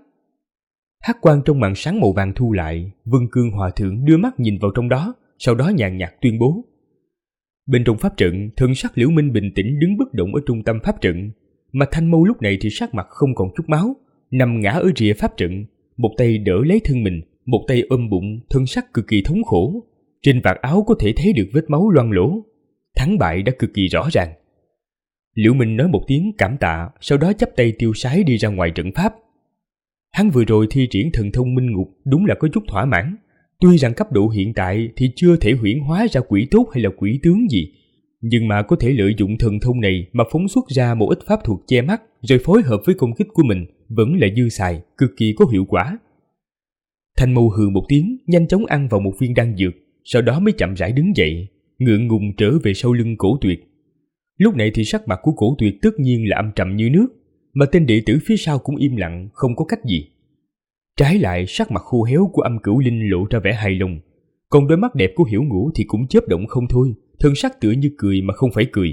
Hắc quang trong màn sáng màu vàng thu lại, Vân Cương Hòa Thượng đưa mắt nhìn vào trong đó, sau đó nhàn nhạt tuyên bố. Bên trong pháp trận, thân sắc Liễu Minh bình tĩnh đứng bất động ở trung tâm pháp trận, mà Thanh Mâu lúc này thì sắc mặt không còn chút máu, nằm ngã ở rìa pháp trận, một tay đỡ lấy thân mình, một tay ôm bụng, thân sắc cực kỳ thống khổ. Trên vạt áo có thể thấy được vết máu loang lổ. Thắng bại đã cực kỳ rõ ràng. Liễu Minh nói một tiếng cảm tạ, sau đó chắp tay tiêu sái đi ra ngoài trận pháp. Hắn vừa rồi thi triển thần thông minh ngục đúng là có chút thỏa mãn. Tuy rằng cấp độ hiện tại thì chưa thể huyễn hóa ra quỷ tốt hay là quỷ tướng gì, nhưng mà có thể lợi dụng thần thông này mà phóng xuất ra một ít pháp thuật che mắt, rồi phối hợp với công kích của mình, vẫn là dư xài, cực kỳ có hiệu quả. Thanh Mâu hừ một tiếng, nhanh chóng ăn vào một viên đan dược, sau đó mới chậm rãi đứng dậy, ngượng ngùng trở về sau lưng Cổ Tuyệt. Lúc này thì sắc mặt của Cổ Tuyệt tất nhiên là âm trầm như nước, mà tên đệ tử phía sau cũng im lặng, không có cách gì. Trái lại, sắc mặt khô héo của Âm Cửu Linh lộ ra vẻ hài lòng, còn đôi mắt đẹp của Hiểu Ngũ thì cũng chớp động không thôi, thân sắc tựa như cười mà không phải cười.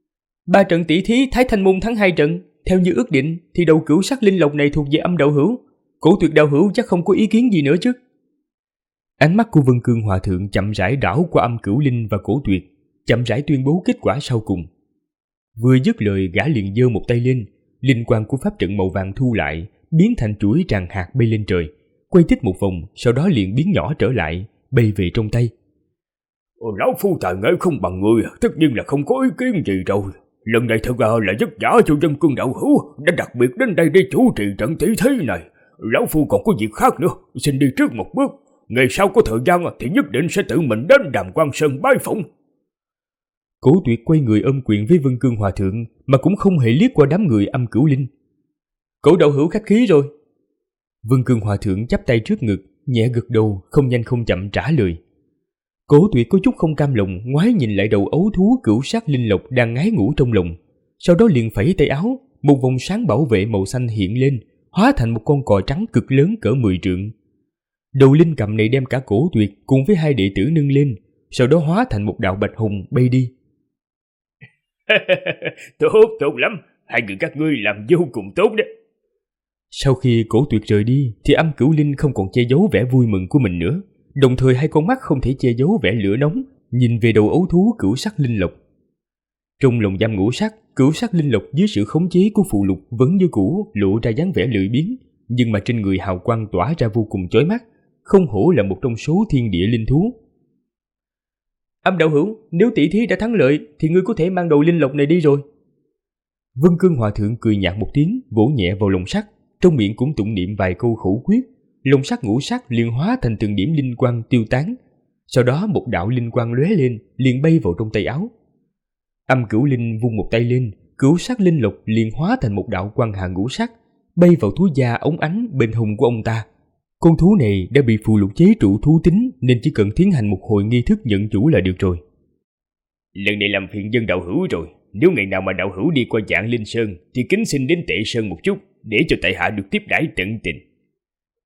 3 trận tỷ thí Thái Thanh Môn thắng 2 trận, theo như ước định thì đầu cửu sắc linh lộc này thuộc về Âm đạo hữu, Cổ Tuyệt đạo hữu chắc không có ý kiến gì nữa chứ? Ánh mắt của Vân Cương Hòa Thượng chậm rãi đảo qua Âm Cửu Linh và Cổ Tuyệt, chậm rãi tuyên bố kết quả sau cùng. Vừa dứt lời, gã liền giơ một tay lên, linh quang của pháp trận màu vàng thu lại, biến thành chuỗi tràng hạt bay lên trời, quay tích một vòng, sau đó liền biến nhỏ trở lại, bay về trong tay. Lão phu tài nghệ không bằng người, tất nhiên là không có ý kiến gì rồi. Lần này thật là vất vả cho Vân Cương đạo hữu đã đặc biệt đến đây để chủ trì trận tỷ thí này. Lão phu còn có việc khác nữa, xin đi trước một bước. Ngày sau có thời gian thì nhất định sẽ tự mình đến Đàm Quan Sơn bái phỏng. Cổ Tuyệt quay người ôm quyền với Vân Cương Hòa Thượng, mà cũng không hề liếc qua đám người Âm Cửu Linh. Cổ đạo hữu khách khí rồi. Vân Cương Hòa Thượng chắp tay trước ngực, nhẹ gật đầu, không nhanh không chậm trả lời. Cổ Tuyệt có chút không cam lòng, ngoái nhìn lại đầu ấu thú cửu sắc linh lộc đang ngái ngủ trong lòng, sau đó liền phẩy tay áo, một vòng sáng bảo vệ màu xanh hiện lên, hóa thành một con cò trắng cực lớn cỡ 10 trượng. Đầu linh cầm này đem cả Cổ Tuyệt cùng với 2 đệ tử nâng lên, sau đó hóa thành một đạo bạch hùng bay đi. Tốt lắm, hai người các ngươi làm vô cùng tốt đấy. Sau khi Cổ Tuyệt rời đi thì Âm Cửu Linh không còn che giấu vẻ vui mừng của mình nữa, đồng thời 2 con mắt không thể che giấu vẻ lửa nóng, nhìn về đầu ấu thú cửu sắc linh lộc. Trong lồng giam ngũ sắc, cửu sắc linh lộc dưới sự khống chế của phụ lục vẫn như cũ lộ ra dáng vẻ lười biếng, nhưng mà trên người hào quang tỏa ra vô cùng chói mắt, không hổ là một trong số thiên địa linh thú. Âm đạo hữu, nếu tỷ thí đã thắng lợi thì ngươi có thể mang đầu linh lộc này đi rồi. Vân Cương Hòa Thượng cười nhạt một tiếng, vỗ nhẹ vào lồng sắt, trong miệng cũng tụng niệm vài câu khẩu quyết, lồng sắt ngũ sắc liền hóa thành từng điểm linh quang tiêu tán. Sau đó một đạo linh quang lóe lên, liền bay vào trong tay áo. Âm Cửu Linh vung một tay lên, cửu sắc linh lộc liền hóa thành một đạo quang hà ngũ sắc, bay vào thú da óng ánh bên hông của ông ta. Con thú này đã bị phù lục chế trụ thú tính, nên chỉ cần tiến hành một hồi nghi thức nhận chủ là được rồi. Lần này làm phiền Dân đạo hữu rồi. Nếu ngày nào mà đạo hữu đi qua Vạn Linh Sơn thì kính xin đến Tệ Sơn một chút, để cho tại hạ được tiếp đãi tận tình.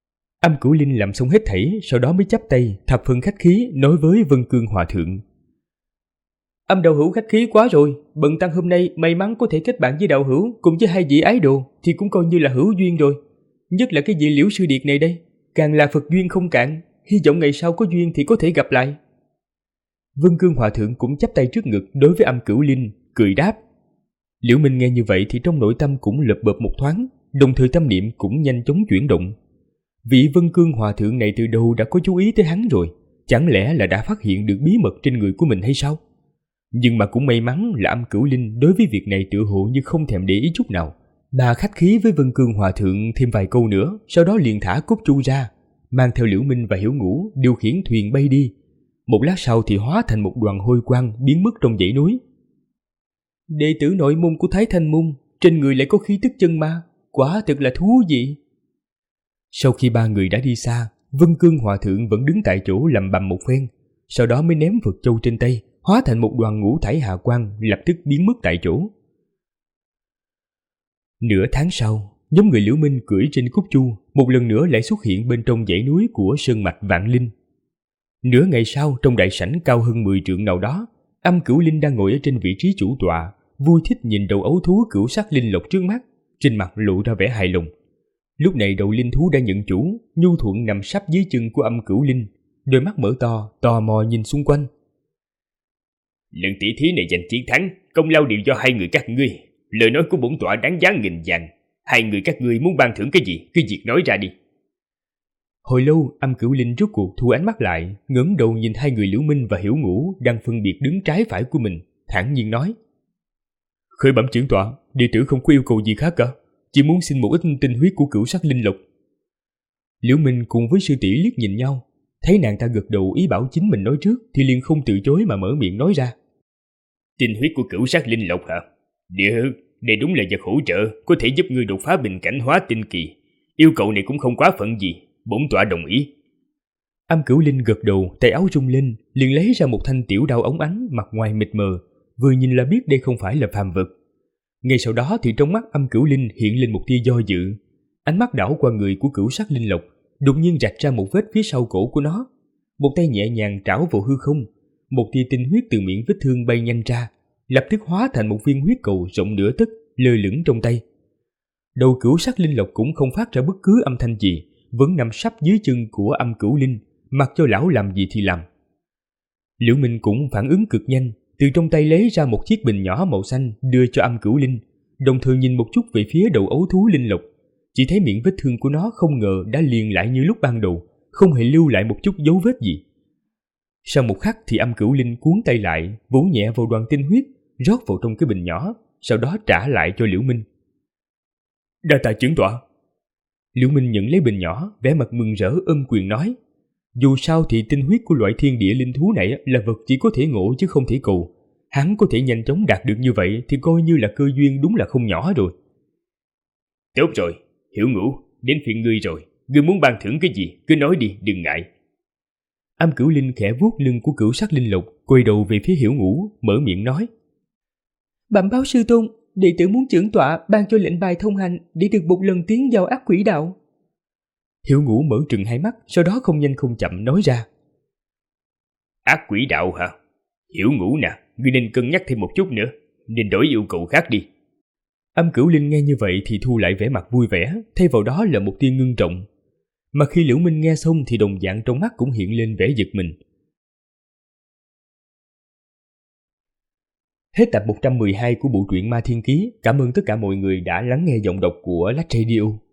Âm Cửu Linh làm xong hết thảy, sau đó mới chắp tay, thập phần khách khí nói với Vân Cương Hòa Thượng. Âm đạo hữu khách khí quá rồi, bần tăng hôm nay may mắn có thể kết bạn với đạo hữu cùng với hai vị ái đồ thì cũng coi như là hữu duyên rồi. Nhất là cái vị Liễu Sư Điệt này đây, càng là Phật duyên không cạn, hy vọng ngày sau có duyên thì có thể gặp lại. Vân Cương Hòa Thượng cũng chắp tay trước ngực đối với Âm Cửu Linh, cười đáp. Liễu Minh nghe như vậy thì trong nội tâm cũng lập bập một thoáng, đồng thời tâm niệm cũng nhanh chóng chuyển động. Vị Vân Cương Hòa Thượng này từ đầu đã có chú ý tới hắn rồi, chẳng lẽ là đã phát hiện được bí mật trên người của mình hay sao? Nhưng mà cũng may mắn là Âm Cửu Linh đối với việc này tựa hồ như không thèm để ý chút nào, mà khách khí với Vân Cương Hòa Thượng thêm vài câu nữa, sau đó liền thả cốt chu ra, mang theo Liễu Minh và Hiểu Ngũ điều khiển thuyền bay đi. Một lát sau thì hóa thành một đoàn hôi quang biến mất trong dãy núi. Đệ tử nội môn của Thái Thanh Môn, trên người lại có khí tức chân ma, quả thực là thú vị. Sau khi ba người đã đi xa, Vân Cương Hòa Thượng vẫn đứng tại chỗ lẩm bẩm một phen, sau đó mới ném Phật châu trên tay, hóa thành một đoàn ngũ thải hà quang, lập tức biến mất tại chỗ. Nửa tháng sau, nhóm người Liễu Minh cưỡi trên cúc chu, một lần nữa lại xuất hiện bên trong dãy núi của sơn mạch Vạn Linh. Nửa ngày sau, trong đại sảnh cao hơn 10 trượng nào đó, Âm Cửu Linh đang ngồi ở trên vị trí chủ tọa, vui thích nhìn đầu ấu thú cửu sắc linh lộc trước mắt, trên mặt lộ ra vẻ hài lòng. Lúc này đầu linh thú đã nhận chủ, nhu thuận nằm sắp dưới chân của Âm Cửu Linh, đôi mắt mở to, tò mò nhìn xung quanh. Lần tỷ thí này giành chiến thắng, công lao đều do hai người các ngươi. Lời nói của bổn tọa đáng giá nghìn vàng. Hai người các ngươi muốn ban thưởng cái gì, cứ việc nói ra đi. Hồi lâu, Âm Cửu Linh rốt cuộc thu ánh mắt lại, ngẩng đầu nhìn hai người Liễu Minh và Hiểu Ngũ đang phân biệt đứng trái phải của mình, thản nhiên nói: Khởi bẩm trưởng tọa, đệ tử không có yêu cầu gì khác cả, chỉ muốn xin một ít tinh huyết của cửu sắc linh lộc. Liễu Minh cùng với sư tỷ liếc nhìn nhau, thấy nàng ta gật đầu ý bảo chính mình nói trước thì liền không từ chối mà mở miệng nói ra. Tinh huyết của cửu sắc linh lộc hả? Được, đây đúng là vật hỗ trợ, có thể giúp ngươi đột phá bình cảnh hóa tinh kỳ. Yêu cầu này cũng không quá phận gì, bổn tọa đồng ý. Âm Cửu Linh gật đầu, tay áo rung lên, liền lấy ra một thanh tiểu đao óng ánh, mặt ngoài mịt mờ, vừa nhìn là biết đây không phải là phàm vật. Ngay sau đó thì trong mắt Âm Cửu Linh hiện lên một tia do dự, ánh mắt đảo qua người của cửu sắc linh lộc, đột nhiên rạch ra một vết phía sau cổ của nó, một tay nhẹ nhàng trảo vào hư không, một tia tinh huyết từ miệng vết thương bay nhanh ra, lập tức hóa thành một viên huyết cầu rộng nửa tấc lơ lửng trong tay. Đầu cửu sắc linh lộc cũng không phát ra bất cứ âm thanh gì, vẫn nằm sắp dưới chân của Âm Cửu Linh, mặc cho lão làm gì thì làm. Liễu Minh cũng phản ứng cực nhanh, từ trong tay lấy ra một chiếc bình nhỏ màu xanh đưa cho Âm Cửu Linh, đồng thời nhìn một chút về phía đầu ấu thú linh lộc, chỉ thấy miệng vết thương của nó không ngờ đã liền lại như lúc ban đầu, không hề lưu lại một chút dấu vết gì. Sau một khắc thì Âm Cửu Linh cuốn tay lại, vỗ nhẹ vào đoàn tinh huyết, rót vào trong cái bình nhỏ, sau đó trả lại cho Liễu Minh. Đa tạ trưởng tọa. Liễu Minh nhận lấy bình nhỏ, vẻ mặt mừng rỡ ôm quyền nói: Dù sao thì tinh huyết của loại thiên địa linh thú này là vật chỉ có thể ngộ chứ không thể cầu. Hắn có thể nhanh chóng đạt được như vậy thì coi như là cơ duyên đúng là không nhỏ rồi. Tốt rồi, Hiểu Ngũ, đến phiên ngươi rồi. Ngươi muốn ban thưởng cái gì, cứ nói đi, đừng ngại. Âm Cửu Linh khẽ vuốt lưng của cửu sắc linh lộc, quay đầu về phía Hiểu Ngũ, mở miệng nói: Bẩm báo sư tôn, đệ tử muốn trưởng tọa ban cho lệnh bài thông hành để được một lần tiến vào ác quỷ đạo. Hiểu Ngũ mở trừng hai mắt, sau đó không nhanh không chậm nói ra: Ác quỷ đạo hả? Hiểu Ngũ nè, ngươi nên cân nhắc thêm một chút nữa, nên đổi yêu cầu khác đi. Âm Cửu Linh nghe như vậy thì thu lại vẻ mặt vui vẻ, thay vào đó là một tia ngưng trọng. Mà khi Liễu Minh nghe xong thì đồng dạng trong mắt cũng hiện lên vẻ giật mình. Hết tập 112 của bộ truyện Ma Thiên Ký. Cảm ơn tất cả mọi người đã lắng nghe giọng đọc của Lách Radio.